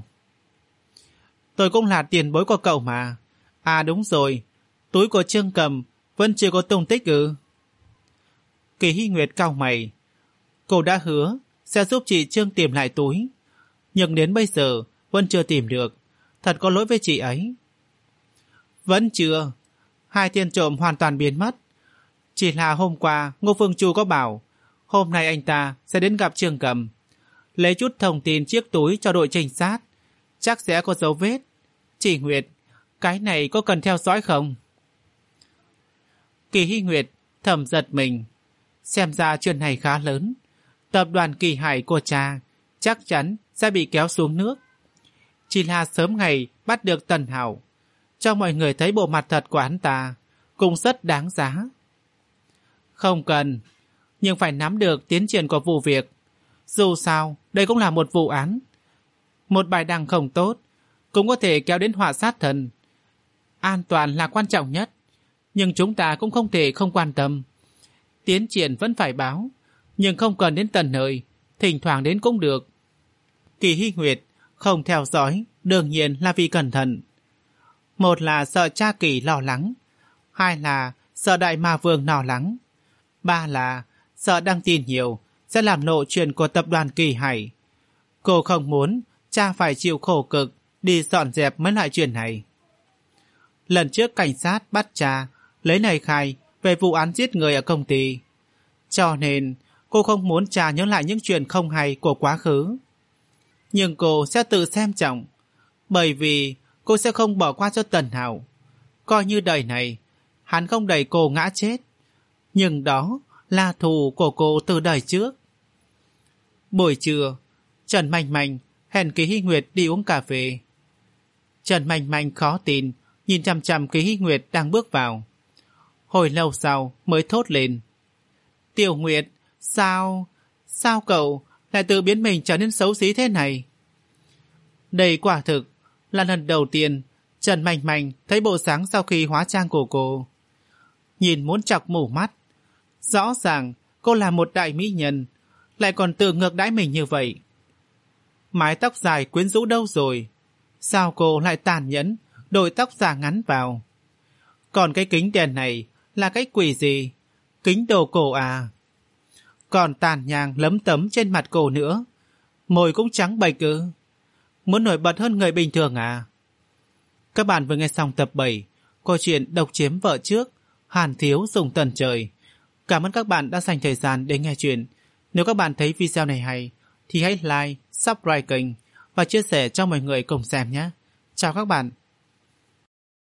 Tôi cũng là tiền bối của cậu mà. À đúng rồi, túi của Trương Cầm vẫn chưa có tung tích ư? Kỳ Hy Nguyệt cau mày. Cô đã hứa sẽ giúp chị Trương tìm lại túi, nhưng đến bây giờ vẫn chưa tìm được. Thật có lỗi với chị ấy. Vẫn chưa. Hai tiền trộm hoàn toàn biến mất. Chỉ là hôm qua Ngô Phương Chu có bảo hôm nay anh ta sẽ đến gặp Trương Cầm, lấy chút thông tin chiếc túi cho đội trinh sát. Chắc sẽ có dấu vết. Chị Nguyệt, cái này có cần theo dõi không? Kỳ Hy Nguyệt thầm giật mình. Xem ra chuyện này khá lớn. Tập đoàn Kỳ Hải của cha chắc chắn sẽ bị kéo xuống nước. Chỉ là sớm ngày bắt được Tần Hảo, cho mọi người thấy bộ mặt thật của hắn ta cũng rất đáng giá. Không cần, nhưng phải nắm được tiến triển của vụ việc. Dù sao, đây cũng là một vụ án. Một bài đăng không tốt cũng có thể kéo đến họa sát thân. An toàn là quan trọng nhất, nhưng chúng ta cũng không thể không quan tâm. Tiến triển vẫn phải báo, nhưng không cần đến tận nơi, thỉnh thoảng đến cũng được. Kỳ Hy Nguyệt không theo dõi, đương nhiên là vì cẩn thận. Một là sợ cha Kỳ lo lắng, hai là sợ Đại Ma Vương lo lắng, ba là sợ đăng tin nhiều sẽ làm lộ chuyện của tập đoàn Kỳ Hải. Cô không muốn cha phải chịu khổ cực đi dọn dẹp mấy loại chuyện này. Lần trước cảnh sát bắt cha lấy lời khai về vụ án giết người ở công ty, cho nên cô không muốn cha nhớ lại những chuyện không hay của quá khứ. Nhưng cô sẽ tự xem trọng, bởi vì cô sẽ không bỏ qua cho Tần Hạo. Coi như đời này hắn không đẩy cô ngã chết, nhưng đó là thù của cô từ đời trước. Buổi trưa, Trần Manh Manh hẹn Kỳ Hy Nguyệt đi uống cà phê. Trần Manh Manh khó tin nhìn chằm chằm Kỳ Hy Nguyệt đang bước vào. Hồi lâu sau mới thốt lên: Tiểu Nguyệt, sao, sao cậu lại tự biến mình trở nên xấu xí thế này? Đây quả thực là lần đầu tiên Trần Manh Manh thấy bộ dáng sau khi hóa trang của cô. Nhìn muốn chọc mù mắt. Rõ ràng cô là một đại mỹ nhân, lại còn tự ngược đãi mình như vậy. Mái tóc dài quyến rũ đâu rồi? Sao cô lại tàn nhẫn đổi tóc giả ngắn vào? Còn cái kính đèn này là cái quỷ gì? Kính đồ cổ à? Còn tàn nhang lấm tấm trên mặt cô nữa, môi cũng trắng bệch ư? Muốn nổi bật hơn người bình thường à? Các bạn vừa nghe xong tập bảy câu chuyện Độc Chiếm Vợ Trước, Hàn Thiếu Dùng Tần Trời. Cảm ơn các bạn đã dành thời gian để nghe chuyện. Nếu các bạn thấy video này hay thì hãy like, subscribe kênh và chia sẻ cho mọi người cùng xem nhé. Chào các bạn.